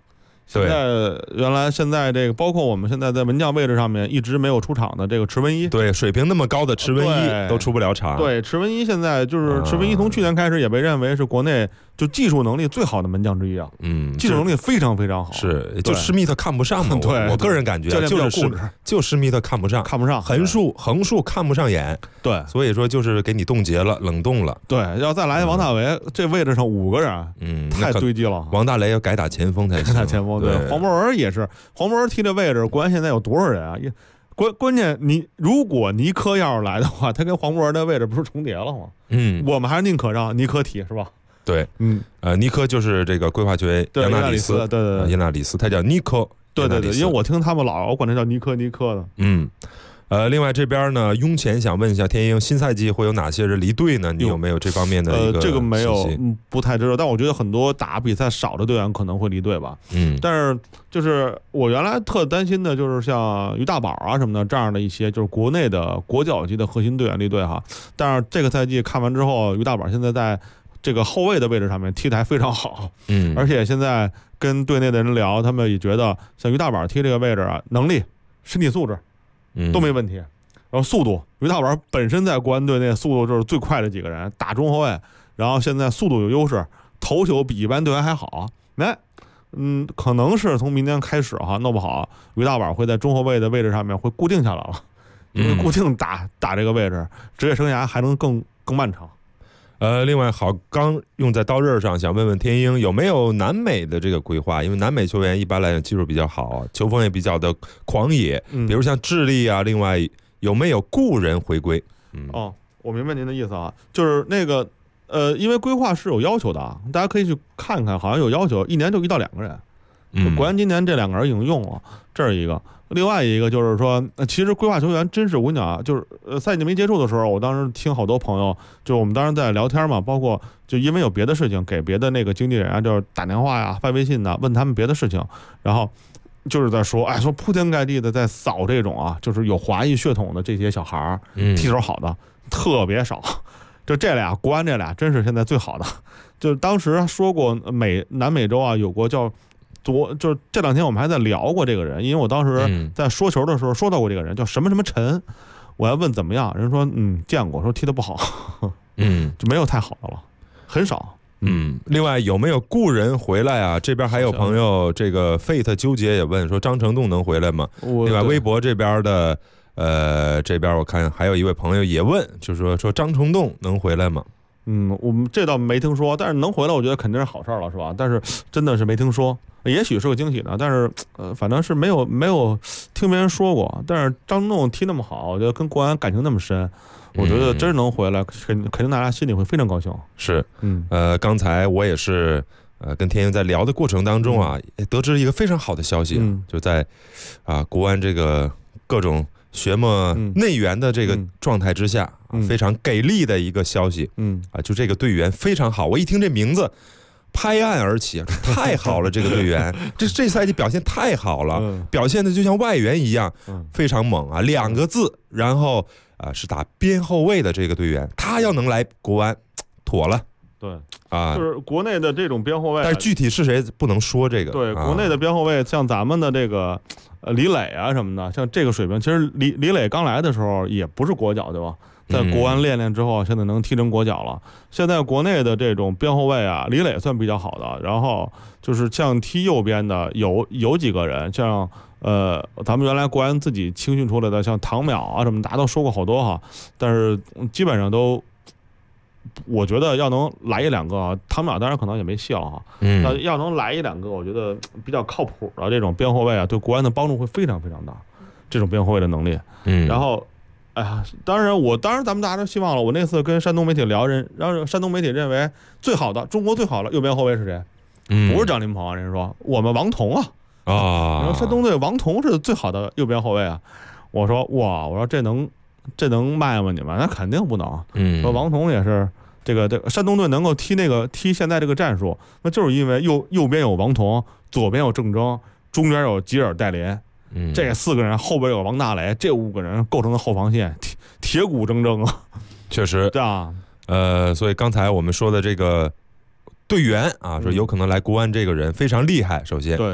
现在这个包括我们现在在门将位置上面一直没有出场的这个池文一， 对，水平那么高的池文一都出不了场。 对，池文一现在就是池文一从去年开始也被认为是国内就技术能力最好的门将之一啊，技术能力非常非常好。 是，就施密特看不上嘛。 对， 我个人感觉就施密特看不上，横竖看不上眼。 对， 所以说就是给你冻结了，冷冻了。 对，要再来王大为，这位置上5个人，太堆积了。 王大雷要改打前锋才行。 打前锋，对，黄博文也是，黄博文踢这位置，国安现在有多少人啊？关键如果尼科要是来的话，他跟黄博文的位置不是重叠了吗？我们还是宁可让尼科踢，是吧？ 对，尼科就是这个规划权威扬纳里斯， 对， 扬纳里斯，他叫尼科， 对，因为我听他们我管他叫尼科的。 另外这边呢，雍前想问一下天鹰，新赛季会有哪些人离队呢？你有没有这方面的一个这个没有，不太知道。但我觉得很多打比赛少的队员可能会离队吧。但是就是我原来特担心的就是像于大宝啊什么的这样的一些就是国内的国脚级的核心队员离队哈。但是这个赛季看完之后，于大宝现在在这个后卫的位置上面踢得还非常好。而且现在跟队内的人聊，他们也觉得像于大宝踢这个位置啊，能力、身体素质。都没问题，然后速度，于大宝本身在国安队内速度就是最快的几个人，打中后卫，然后现在速度有优势，头球比一般队员还好。可能是从明年开始哈，弄不好于大宝会在中后卫的位置上面会固定下来了，因为固定打这个位置，职业生涯还能更漫长。 另外好刚用在刀刃上，想问问天鹰有没有南美的这个规划？因为南美球员一般来讲技术比较好，球风也比较的狂野，比如像智利啊。另外有没有故人回归？ 我明白您的意思啊，就是那个因为规划是有要求的啊，大家可以去看看，好像有要求1年就1到2个人。国安今年这2个人已经用了，这是一个。另外一个就是说，其实规划球员真是我跟你讲啊，就是赛季没结束的时候，我当时听好多朋友，就我们当时在聊天嘛，包括就因为有别的事情给别的那个经纪人啊，就是打电话呀、发微信呐，问他们别的事情，然后就是在说，说铺天盖地的在扫这种啊，就是有华裔血统的这些小孩儿，踢手好的特别少，就这俩国安这俩真是现在最好的。就是当时说过南美洲啊有过叫。就是这2天我们还在聊过这个人，因为我当时在说球的时候说到过这个人，叫什么什么陈，我还问怎么样，人说见过，说踢得不好，就没有太好的了，很少。 另外有没有故人回来啊？这边还有朋友这个 Fate 纠结也问说张成栋能回来吗？另外微博这边的这边我看还有一位朋友也问，就是说张成栋能回来吗？ 我们这倒没听说，但是能回来我觉得肯定是好事了，是吧？但是真的是没听说，也许是个惊喜呢，但是反正是没有听别人说过。但是张成栋踢那么好，我觉得跟国安感情那么深，我觉得真能回来，肯定大家心里会非常高兴。 是，刚才我也是跟天鹰在聊的过程当中啊，得知一个非常好的消息，就在国安这个各种学么内援的这个状态之下，非常给力的一个消息，就这个队员非常好，我一听这名字拍案而起，太好了，这个队员这赛季表现太好了，表现的就像外援一样，非常猛啊，2个字，然后是打边后卫的这个队员，他要能来国安妥了。 对就是国内的这种边后卫， 但是具体是谁不能说这个。 对，国内的边后卫像咱们的这个李磊啊什么的，像这个水平，其实李磊刚来的时候也不是国脚，对吧？在国安练之后，现在能踢成国脚了。现在国内的这种边后卫啊，李磊算比较好的，然后就是像踢右边的有几个人，像咱们原来国安自己青训出来的，像唐淼啊什么，大家都说过好多哈，但是基本上都。我觉得要能来1-2个，唐淼当然可能也没戏了哈。要能来1-2个，我觉得比较靠谱的这种边后卫啊，对国安的帮助会非常非常大。这种边后卫的能力，然后，当然咱们大家都希望了。我那次跟山东媒体聊，然后山东媒体认为中国最好的右边后卫是谁？不是张琳芃，人说我们王彤啊。然后山东队王彤是最好的右边后卫啊。我说这能卖吗？你们那肯定不能。说王彤也是这个山东队能够踢现在这个战术，那就是因为右边有王彤，左边有郑铮，中间有吉尔戴林，这4个人，后边有王大雷，这5个人构成的后防线，铁骨铮铮啊。 确实， 对啊。 所以刚才我们说的这个队员啊，说有可能来国安这个人非常厉害。首先， 对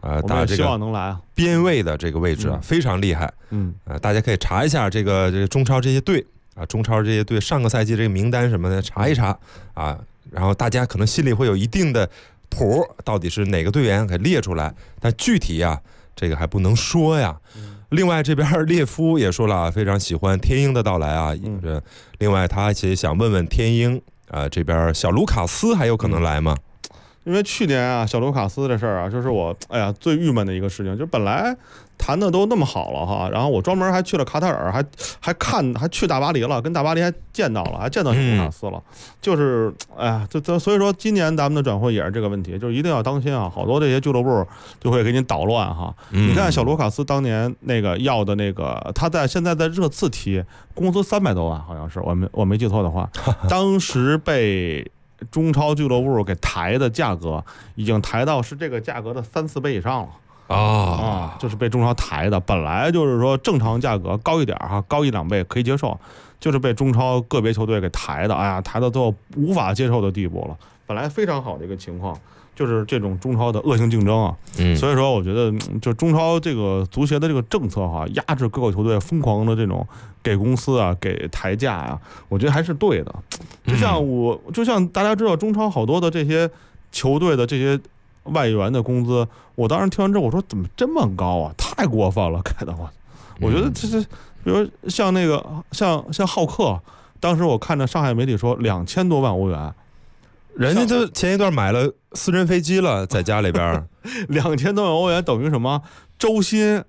打这希望能来个边卫的这个位置啊，非常厉害。大家可以查一下这个中超这些队啊，中超这些队上个赛季这个名单什么的查一查啊，然后大家可能心里会有一定的谱，到底是哪个队员给列出来，但具体啊这个还不能说呀。另外这边列夫也说了，非常喜欢天鹰的到来啊。另外他也想问问天鹰这边小卢卡斯还有可能来吗？ 因为去年啊，小卢卡斯这事儿啊，就是我最郁闷的一个事情，就本来谈的都那么好了哈，然后我专门还去了卡塔尔，还去大巴黎了，跟大巴黎还见到小卢卡斯了，就是所以说今年咱们的转会也是这个问题，就是一定要当心啊，好多这些俱乐部就会给你捣乱哈。你看小卢卡斯当年那个要的那个，他现在在热刺踢，工资300多万，好像是我没记错的话，当时被中超俱乐部给抬的价格已经抬到是这个价格的3、4倍以上了就是被中超抬的。本来就是说正常价格高一点哈，高1、2倍可以接受，就是被中超个别球队给抬的，抬到最后无法接受的地步了。本来非常好的一个情况，就是这种中超的恶性竞争啊。所以说我觉得就中超这个足协的这个政策哈，压制各个球队疯狂的这种给公司啊，给抬价啊，我觉得还是对的。就像大家知道，中超好多的这些球队的这些外援的工资，我当时听完之后，我说怎么这么高啊？太过分了，给的我觉得这是，比如像那个像浩克，当时我看着上海媒体说2000多万欧元， 人家都前一段买了私人飞机了，在家里边 2000多万欧元等于什么？周薪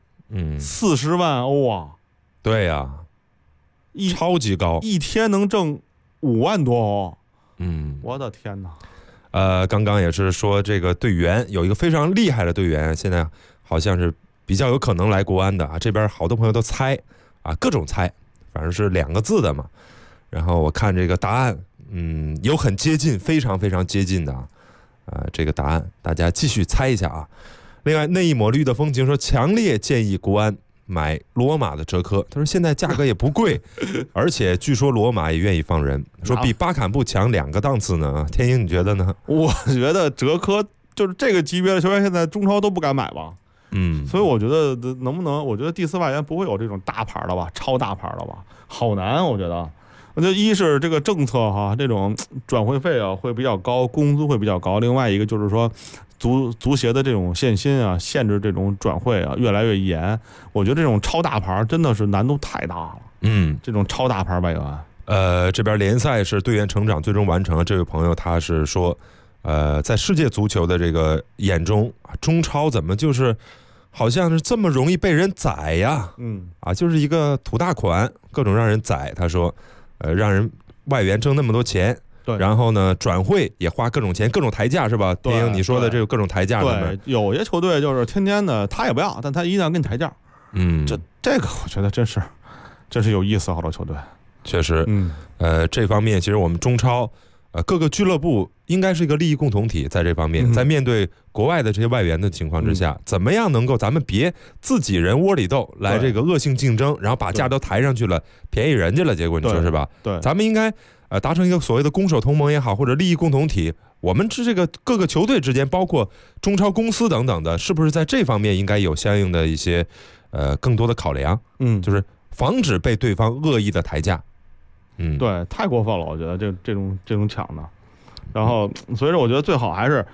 40万欧啊！ 对呀，超级高， 一天能挣5万多欧。我的天哪！ 刚刚也是说这个队员有一个非常厉害的队员，现在好像是比较有可能来国安的啊。这边好多朋友都猜啊，各种猜，反正是2个字的嘛。然后我看这个答案，有很接近，非常非常接近的这个答案，大家继续猜一下啊。另外，那一抹绿的风情说，强烈建议国安买罗马的哲科，他说现在价格也不贵，而且据说罗马也愿意放人，说比巴坎布强2个档次呢。天鹰你觉得呢？ 我觉得哲科就是这个级别的球员，现在中超都不敢买吧。所以我觉得能不能，我觉得第4外援不会有这种大牌的吧，超大牌的吧，好难。我觉得一是这个政策哈，这种转会费啊会比较高，工资会比较高。另外一个就是说足协的这种限薪啊，限制这种转会啊越来越严。我觉得这种超大牌真的是难度太大了。这种超大牌外援。 这边联赛是队员成长最终完成了。这位朋友他是说，在世界足球的这个眼中，中超怎么就是好像是这么容易被人宰呀？就是一个土大款，各种让人宰。他说，让人外援挣那么多钱。 对， 然后呢，转会也花各种钱，各种抬价是吧？天鹰，你说的这个各种抬价， 对，有些球队就是天天的他也不要，但他一定要跟你抬价。这个我觉得真是有意思，好多球队确实。这方面其实我们中超各个俱乐部应该是一个利益共同体，在这方面，在面对国外的这些外援的情况之下，怎么样能够咱们别自己人窝里斗来这个恶性竞争，然后把价都抬上去了，便宜人家了，结果你说是吧？ 对， 咱们应该达成一个所谓的攻守同盟也好，或者利益共同体，我们这个各个球队之间，包括中超公司等等的，是不是在这方面应该有相应的一些更多的考量？就是防止被对方恶意的抬价。 对，太过分了，我觉得这种抢的。然后所以说我觉得最好还是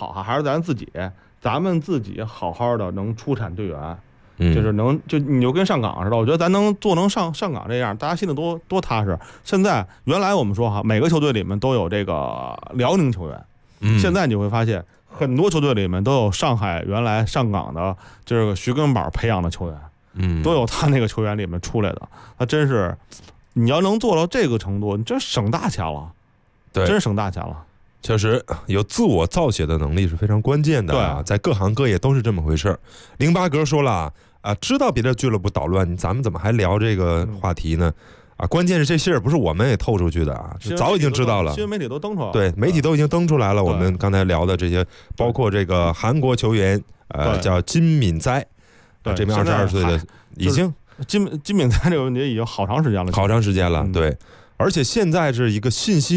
咱们自己好好的能出产队员。就是你就跟上岗似的，我觉得咱能上岗这样，大家心里多踏实。现在原来我们说哈，每个球队里面都有这个辽宁球员，现在你会发现很多球队里面都有上海原来上岗的这个徐根宝培养的球员，都有他那个球员里面出来的。他真是，你要能做到这个程度，你真省大钱了， 对， 真省大钱了。 确实有自我造血的能力是非常关键的啊，在各行各业都是这么回事。08格说了知道别的俱乐部捣乱，咱们怎么还聊这个话题呢？关键是这信儿不是我们也透出去的啊，早已经知道了， 新闻媒体都登出来了， 对，媒体都已经登出来了。我们刚才聊的这些，包括这个韩国球员叫金敏哉，这名22岁的已经金敏哉这个问题已经好长时间了， 对，而且现在是一个信息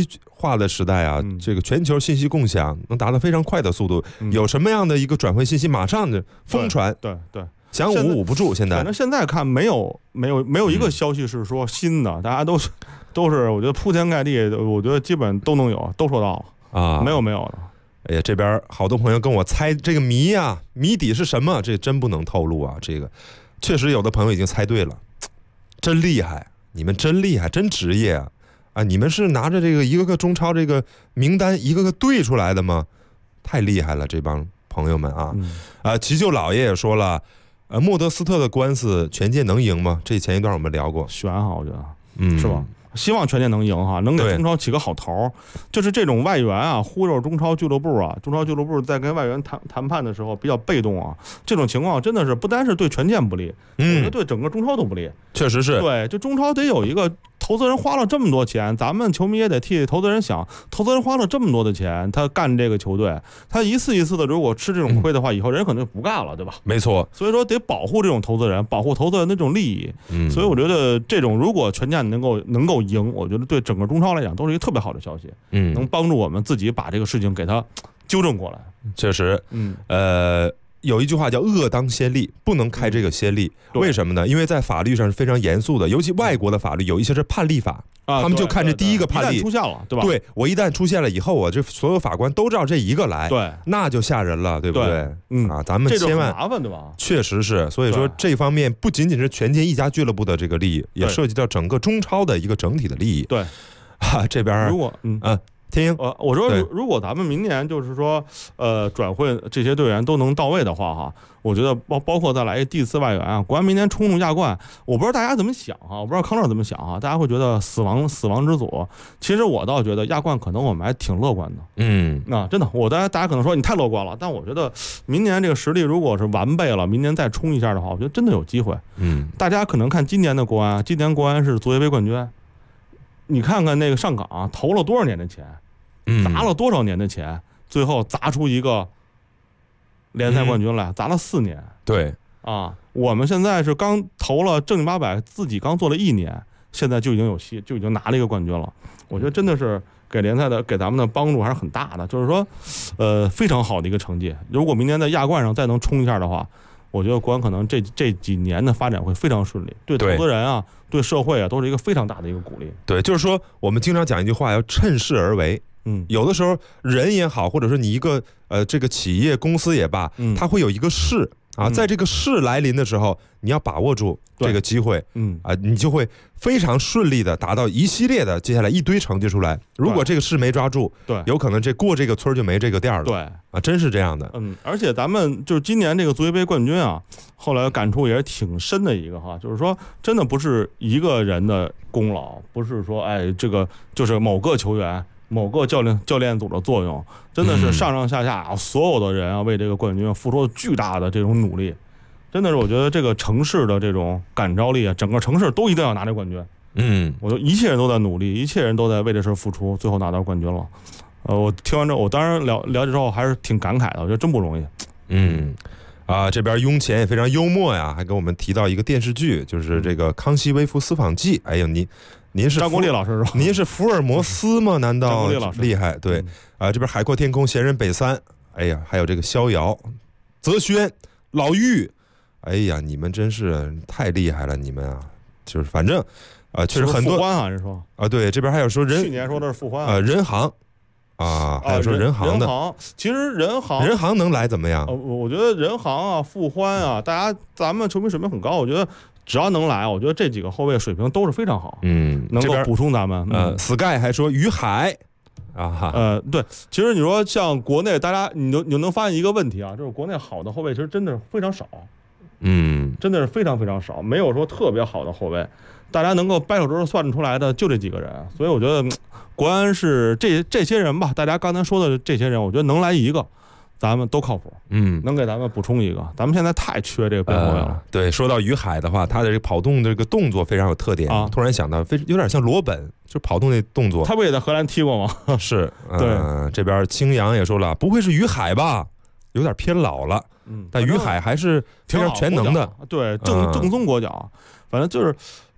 化的时代啊，这个全球信息共享能达到非常快的速度，有什么样的一个转会信息，马上就疯传。 对， 想捂不住。现在反正现在看没有一个消息是说新的，大家都是我觉得铺天盖地，我觉得基本都能有，都说到了啊，没有的。 哎呀，这边好多朋友跟我猜这个谜啊，谜底是什么？这真不能透露啊。这个确实有的朋友已经猜对了，真厉害，你们真厉害，真职业啊！啊，你们是拿着这个一个个中超这个名单一个个对出来的吗？太厉害了，这帮朋友们啊！齐舅老爷也说了，莫德斯特的官司权健能赢吗？这前一段我们聊过， 悬哈，我觉得，是吧？希望权健能赢哈，能给中超起个好头。就是这种外援啊，忽悠中超俱乐部啊，中超俱乐部在跟外援谈判的时候比较被动啊，这种情况真的是不单是对权健不利，我觉得对整个中超都不利。 确实是。 对，就中超得有一个投资人花了这么多钱，咱们球迷也得替投资人想，投资人花了这么多的钱，他干这个球队，他一次一次的如果吃这种亏的话，以后人可能就不干了，对吧？ 没错。 所以说得保护这种投资人，保护投资人的这种利益。所以我觉得这种如果权健能够赢，我觉得对整个中超来讲都是一个特别好的消息，能帮助我们自己把这个事情给它纠正过来。 确实，有一句话叫恶当先例，不能开这个先例。为什么呢？因为在法律上是非常严肃的，尤其外国的法律有一些是判例法，他们就看这第一个判例一旦出现了，对吧？ 对，我一旦出现了以后，我这所有法官都照这一个来， 对， 那就吓人了，对不对？咱们千万麻烦，对吧？ 确实是，所以说这方面不仅仅是权健一家俱乐部的这个利益，也涉及到整个中超的一个整体的利益。 对， 这边如果天鹰， 我说如果咱们明年就是说转会这些队员都能到位的话哈，我觉得包括再来一第4外援啊，国安明年冲亚冠，我不知道大家怎么想啊，我不知道康乐怎么想啊，大家会觉得死亡之组，其实我倒觉得亚冠可能我们还挺乐观的，真的，大家可能说你太乐观了，但我觉得明年这个实力如果是完备了，明年再冲一下的话，我觉得真的有机会。大家可能看今年的国安，今年国安是足协杯冠军。你看看那个上港投了多少年的钱，砸了多少年的钱，最后砸出一个联赛冠军来，砸了4年。 对啊，我们现在是刚投了正经八百，自己刚做了1年，现在就已经拿了一个冠军了。我觉得真的是给联赛给咱们的帮助还是很大的，就是说，非常好的一个成绩。如果明年在亚冠上再能冲一下的话，我觉得国安可能这几年的发展会非常顺利，对投资人啊，对社会啊，都是一个非常大的一个鼓励。 对，就是说我们经常讲一句话，要趁势而为。有的时候人也好，或者说你一个这个企业公司也罢，它会有一个势啊，在这个势来临的时候，你要把握住这个机会，你就会非常顺利的达到一系列的接下来一堆成绩出来。如果这个势没抓住，有可能过这个村就没这个店了。 对啊，真是这样的。 而且咱们就是今年这个足协杯冠军啊，后来感触也是挺深的一个哈，就是说真的不是一个人的功劳，不是说这个就是某个球员。某个教练组的作用，真的是上上下下所有的人啊，为这个冠军付出了巨大的这种努力，真的是我觉得这个城市的这种感召力啊，整个城市都一定要拿这冠军。我觉得一切人都在努力，一切人都在为这事付出，最后拿到冠军了。我听完之后，我当然了解之后还是挺感慨的，我觉得真不容易。 这边雍钱也非常幽默呀，还给我们提到一个电视剧，就是这个《康熙微服私访记》。哎呀，您是张国立老师是吧？ 您是福尔摩斯吗？难道张国立老师厉害？对这边海阔天空、闲人北三，哎呀，还有这个逍遥、泽轩、老玉，哎呀，你们真是太厉害了，你们啊，就是反正确实很多。 复欢啊，是说对，这边还有说去年说的是复欢人行。还有说人行的， 其实人行能来怎么样？ 我觉得人行啊、复欢啊，咱们球迷水平很高，我觉得只要能来，我觉得这几个后卫水平都是非常好，能够补充咱们。 Sky 还说于海对，其实你说像国内大家，你就能发现一个问题啊，就是国内好的后卫其实真的是非常少，真的是非常非常少，没有说特别好的后卫，大家能够掰手指头算出来的就这几个人，所以我觉得。国安是这些人吧，大家刚才说的这些人，我觉得能来一个，咱们都靠谱。能给咱们补充一个，咱们现在太缺这个边后卫了。 对，说到于海的话，他的这个跑动这个动作非常有特点啊。突然想到，有点像罗本，就跑动那动作。 他不也在荷兰踢过吗？ 是， 对。 这边青阳也说了，不会是于海吧？有点偏老了。但于海还是非常全能的。 对，正宗国脚，反正就是。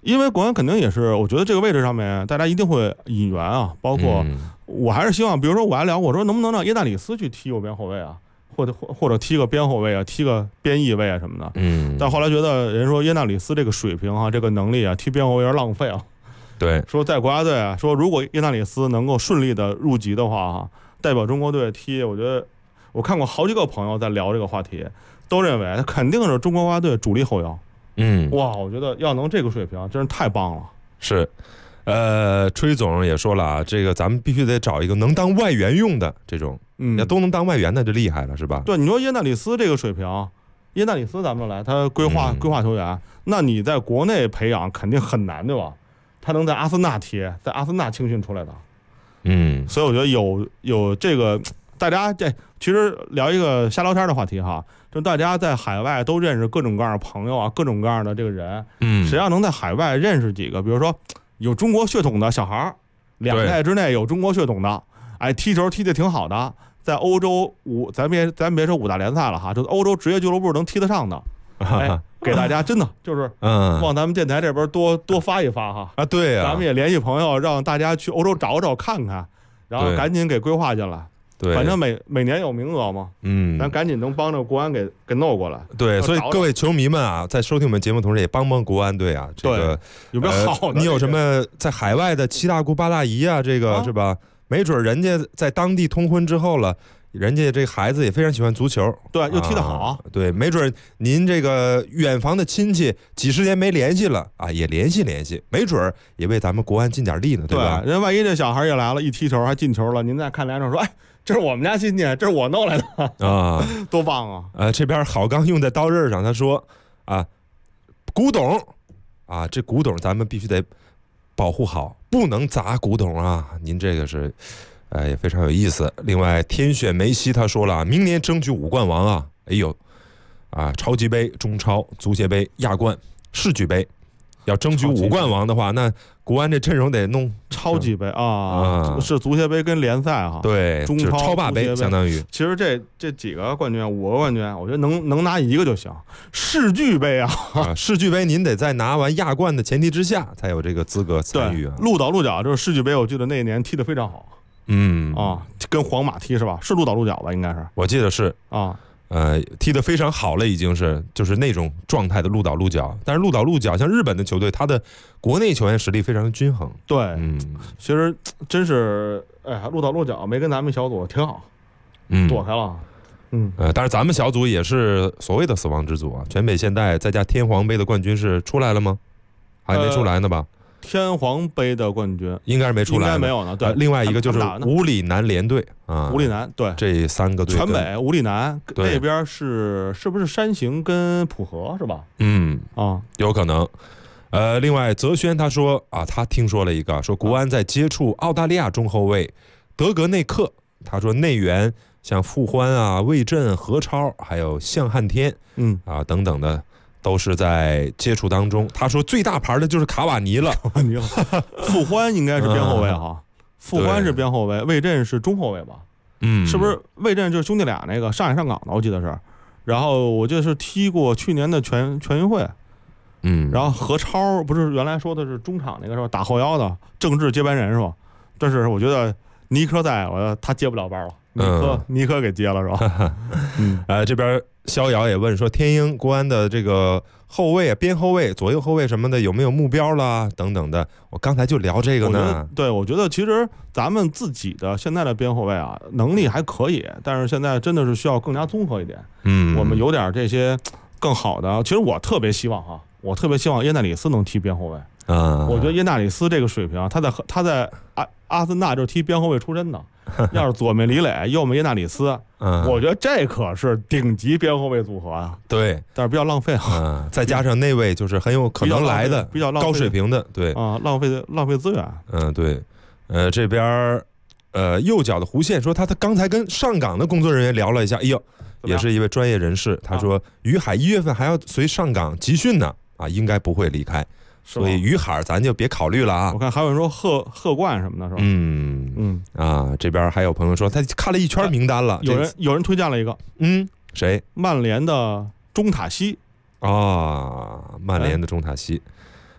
因为国安肯定也是，我觉得这个位置上面大家一定会引援啊，包括我还是希望，比如说我还聊，我说能不能让耶纳里斯去踢右边后卫啊，或者踢个边后卫啊，踢个边翼位啊什么的。但后来觉得人说耶纳里斯这个水平啊，这个能力啊，踢边后卫有点浪费啊。 对， 说在国家队啊，说如果耶纳里斯能够顺利的入籍的话哈，代表中国队踢，我觉得我看过好几个朋友在聊这个话题，都认为他肯定是中国国家队主力后腰。哇，我觉得要能这个水平，真是太棒了。 是，崔总也说了啊，这个咱们必须得找一个能当外援用的这种，要都能当外援那就厉害了，是吧？ 对，你说耶纳里斯这个水平，耶纳里斯咱们来，他规划球员，那你在国内培养肯定很难，对吧？他能在阿森纳踢，在阿森纳青训出来的，所以我觉得有这个，大家这其实聊一个瞎聊天的话题哈，就大家在海外都认识各种各样的朋友啊，各种各样的这个人，谁要能在海外认识几个，比如说有中国血统的小孩，2代之内有中国血统的，哎，踢球踢得挺好的，在欧洲咱别说5大联赛了哈，就欧洲职业俱乐部能踢得上的。哎，给大家真的就是往咱们电台这边多发一发哈啊，对呀， 咱们也联系朋友，让大家去欧洲找找看看，然后赶紧给规划进来。对，反正每年有名额嘛，咱赶紧能帮着国安给弄过来。 对，所以各位球迷们啊，在收听我们节目同时也帮国安队啊，这个有没有好的？ 你有什么在海外的七大姑八大姨啊？这个是吧？没准人家在当地通婚之后了。人家这个孩子也非常喜欢足球， 对，又踢得好， 对，没准您这个远房的亲戚几十年没联系了啊，也联系，没准也为咱们国安尽点力呢，对吧？ 人万一这小孩也来了，一踢球还进球了，您再看联手说，哎，这是我们家亲戚，这是我弄来的啊，多棒啊！ 这边好钢用在刀刃上，他说啊，古董啊，这古董咱们必须得保护好，不能砸古董啊！您这个是。也非常有意思。另外，天选梅西他说了，明年争取5冠王啊！哎呦，超级杯、中超、足协杯、亚冠、世俱杯，要争取5冠王的话，那国安这阵容得弄超级杯啊！是足协杯跟联赛哈， 对， 中超、 超霸杯相当于。 其实这几个冠军，5个冠军，我觉得能拿1个就行。世俱杯啊， 世俱杯您得在拿完亚冠的前提之下，才有这个资格参与啊。 鹿岛鹿角就是世俱杯，我记得那一年踢得非常好。跟皇马踢是吧？是鹿岛鹿角吧？应该是， 我记得是啊。 踢得非常好了，已经是就是那种状态的鹿岛鹿角。但是鹿岛鹿角像日本的球队，他的国内球员实力非常均衡。 对，其实真是，哎呀，鹿岛鹿角没跟咱们小组挺好，躲开了。 但是咱们小组也是所谓的死亡之组啊。全北现代再加天皇杯的冠军是出来了吗？还没出来呢吧？ 天皇杯的冠军应该是没出来， 应该没有呢。对， 另外一个就是五里南联队啊， 五里南对， 这3个队， 全北五里南那边是不是山形跟浦和是吧？ 有可能。另外泽轩他说啊，他听说了一个说国安在接触澳大利亚中后卫德格内克，他说内援像傅欢啊、魏震、何超还有向汉天，等等的。都是在接触当中。他说最大牌的就是卡瓦尼了， 傅欢应该是边后卫哈，傅欢是边后卫，魏震是中后卫吧？是不是魏震就是兄弟俩那个上海上港的，我记得是。然后我记得是踢过去年的全运会。然后何超不是原来说的是中场那个是吧？打后腰的郑智接班人是吧？但是我觉得尼克在，他接不了班了，尼克给接了是吧？ 这边。逍遥也问说，天鹰国安的这个后卫啊、边后卫、左右后卫什么的有没有目标啦？等等的。我刚才就聊这个呢。 对，我觉得其实咱们自己的现在的边后卫啊，能力还可以，但是现在真的是需要更加综合一点。我们有点这些更好的。其实我特别希望耶纳里斯能踢边后卫。我觉得耶纳里斯这个水平，他在阿森纳就是踢边后卫出身的。要是左面李磊，右面耶纳里斯，我觉得这可是顶级边后卫组合啊。 对， 但是比较浪费啊。 再加上那位就是很有可能来的， 比较高水平的，对啊，浪费资源。 对，这边右脚的弧线说他刚才跟上港的工作人员聊了一下，哎呦，也是一位专业人士，他说于海1月份还要随上港集训呢，应该不会离开。所以于海咱就别考虑了啊！ 我看还有人说贺冠什么的，是吧？ 这边还有朋友说他看了一圈名单了， 有人推荐了一个， 谁？ 曼联的中塔西曼联的中塔西，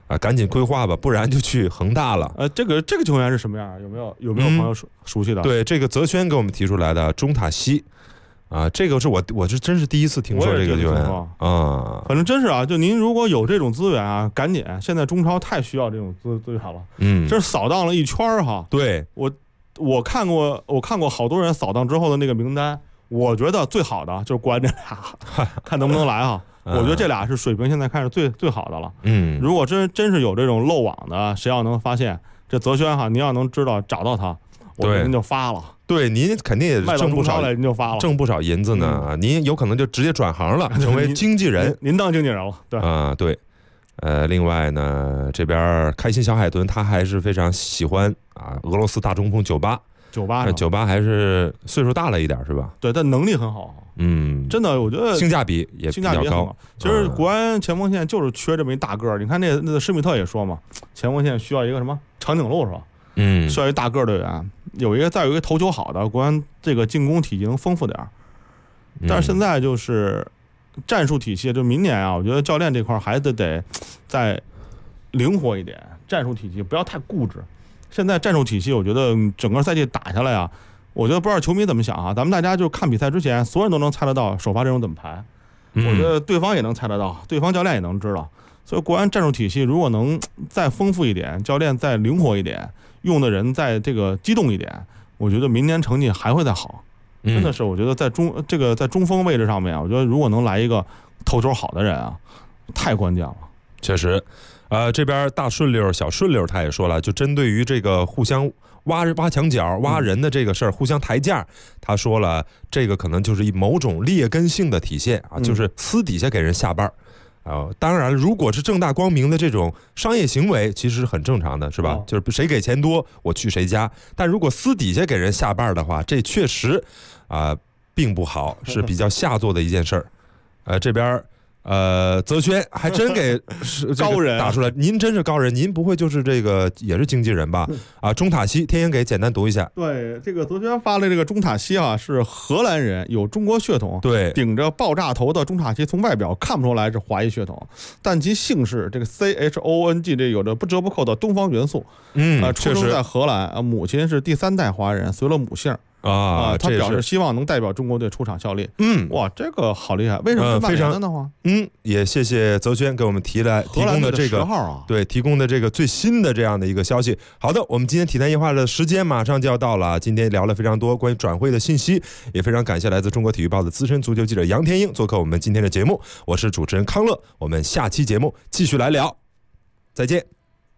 赶紧规划吧，不然就去恒大了。 这个球员是什么样？有没有朋友熟悉的？ 对，这个泽轩给我们提出来的中塔西。这个是我是真是第一次听说这个球员啊， 反正真是啊，就您如果有这种资源啊，赶紧，现在中超太需要这种资源了，这是扫荡了一圈哈。 对， 我看过好多人扫荡之后的那个名单，我觉得最好的就是国安这俩，看能不能来哈。我觉得这俩是水平现在看是最好的了。如果真是有这种漏网的，谁要能发现这泽轩哈，您要能知道找到他，我们就发了。 对，您肯定也挣不少， 您就发了， 挣不少银子呢。您有可能就直接转行了，成为经纪人。 您当经纪人了，对对。另外呢，这边开心小海豚他还是非常喜欢俄罗斯大中锋酒吧还是岁数大了一点是吧？ 对，但能力很好。真的，我觉得性价比也比较高。 其实国安前锋线就是缺这么一大个儿。你看那施密特也说嘛，前锋线需要一个什么长颈鹿是吧？需要一大个儿队员，再有一个头球好的，国安这个进攻体系能丰富点儿。但是现在就是战术体系，就明年啊，我觉得教练这块还得再灵活一点，战术体系不要太固执。现在战术体系，我觉得整个赛季打下来啊，我觉得不知道球迷怎么想啊，咱们大家就看比赛之前，所有人都能猜得到首发阵容怎么排，我觉得对方也能猜得到，对方教练也能知道。所以国安战术体系如果能再丰富一点，教练再灵活一点，用的人再这个机动一点，我觉得明年成绩还会再好。真的是，我觉得在中锋位置上面，我觉得如果能来一个头球好的人啊，太关键了。 确实，这边大顺溜小顺溜他也说了，就针对于这个互相挖墙角、挖人的这个事儿，互相抬价，他说了，这个可能就是某种劣根性的体现啊，就是私底下给人下绊。当然，如果是正大光明的这种商业行为，其实是很正常的，是吧？就是谁给钱多，我去谁家。但如果私底下给人下绊的话，这确实并不好，是比较下作的一件事儿。这边泽轩还真给高人打出来，您真是高人，您不会就是这个也是经纪人吧？中塔西，天鹰给简单读一下。 对，这个泽轩发了这个中塔西啊，是荷兰人，有中国血统。 对， 顶着爆炸头的中塔西，从外表看不出来是华裔血统，但其姓氏这个 CHONG 这有着不折不扣的东方元素。出生在荷兰，母亲是第3代华人，随了母姓。他表示希望能代表中国队出场效力。哇，这个好厉害！为什么是曼联的呢？ 也谢谢泽轩给我们提供的这个提供的这个最新的这样的一个消息。好的，我们今天体坛夜话的时间马上就要到了。今天聊了非常多关于转会的信息，也非常感谢来自中国体育报的资深足球记者杨天鹰做客我们今天的节目。我是主持人康乐，我们下期节目继续来聊，再见。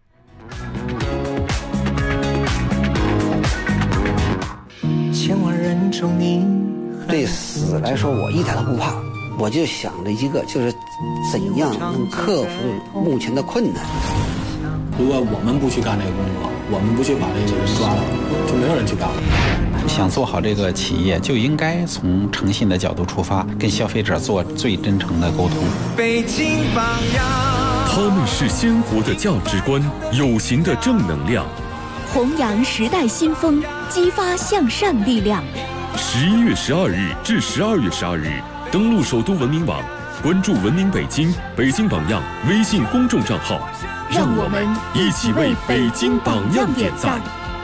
千万人中你对死来说，我一点都不怕，我就想着一个，就是怎样能克服目前的困难。 如果我们不去干这个工作，我们不去把这个人抓了，就没有人去干了。 想做好这个企业，就应该从诚信的角度出发，跟消费者做最真诚的沟通。 北京榜样， 他们是鲜活的价值观，有形的正能量， 弘扬时代新风，激发向上力量。 11月12日至12月12日，登录首都文明网，关注文明北京、北京榜样微信公众账号， 让我们一起为北京榜样点赞。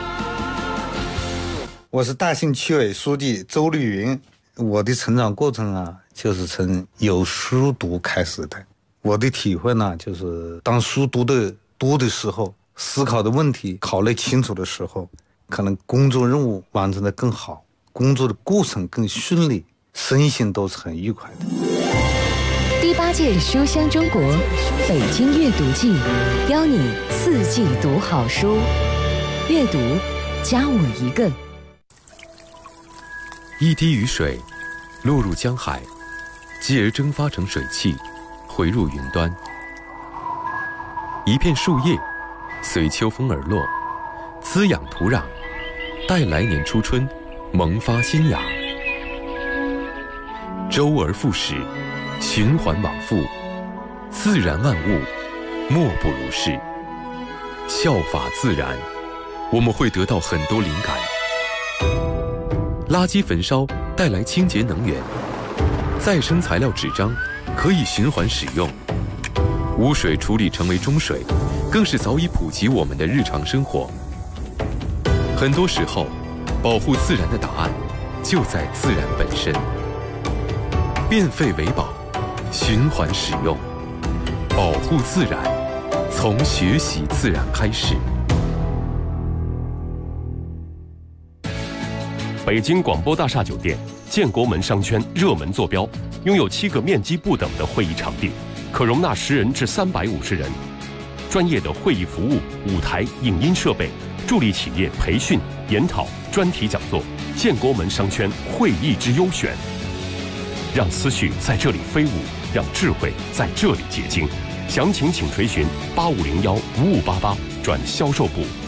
我是大兴区委书记周绿云。我的成长过程啊，就是从有书读开始的。我的体会呢，就是当书读的多的时候，思考的问题考虑清楚的时候，可能工作任务完成的更好，工作的过程更顺利，身心都是很愉快的。 第8届书香中国北京阅读季，邀你4季读好书，阅读加我一个。 一滴雨水落入江海，继而蒸发成水汽，回入云端。一片树叶随秋风而落，滋养土壤，待来年初春萌发新芽。周而复始，循环往复，自然万物莫不如是。效法自然，我们会得到很多灵感。垃圾焚烧带来清洁能源，再生材料纸张可以循环使用，污水处理成为中水， 更是早已普及我们的日常生活。很多时候，保护自然的答案就在自然本身。变废为宝，循环使用，保护自然，从学习自然开始。 北京广播大厦酒店建国门商圈热门坐标，拥有7个面积不等的会议场地，可容纳10人至350人。专业的会议服务、舞台、影音设备，助力企业培训、研讨、专题讲座。建国门商圈会议之优选，让思绪在这里飞舞，让智慧在这里结晶。详情请垂询8501-5588转销售部。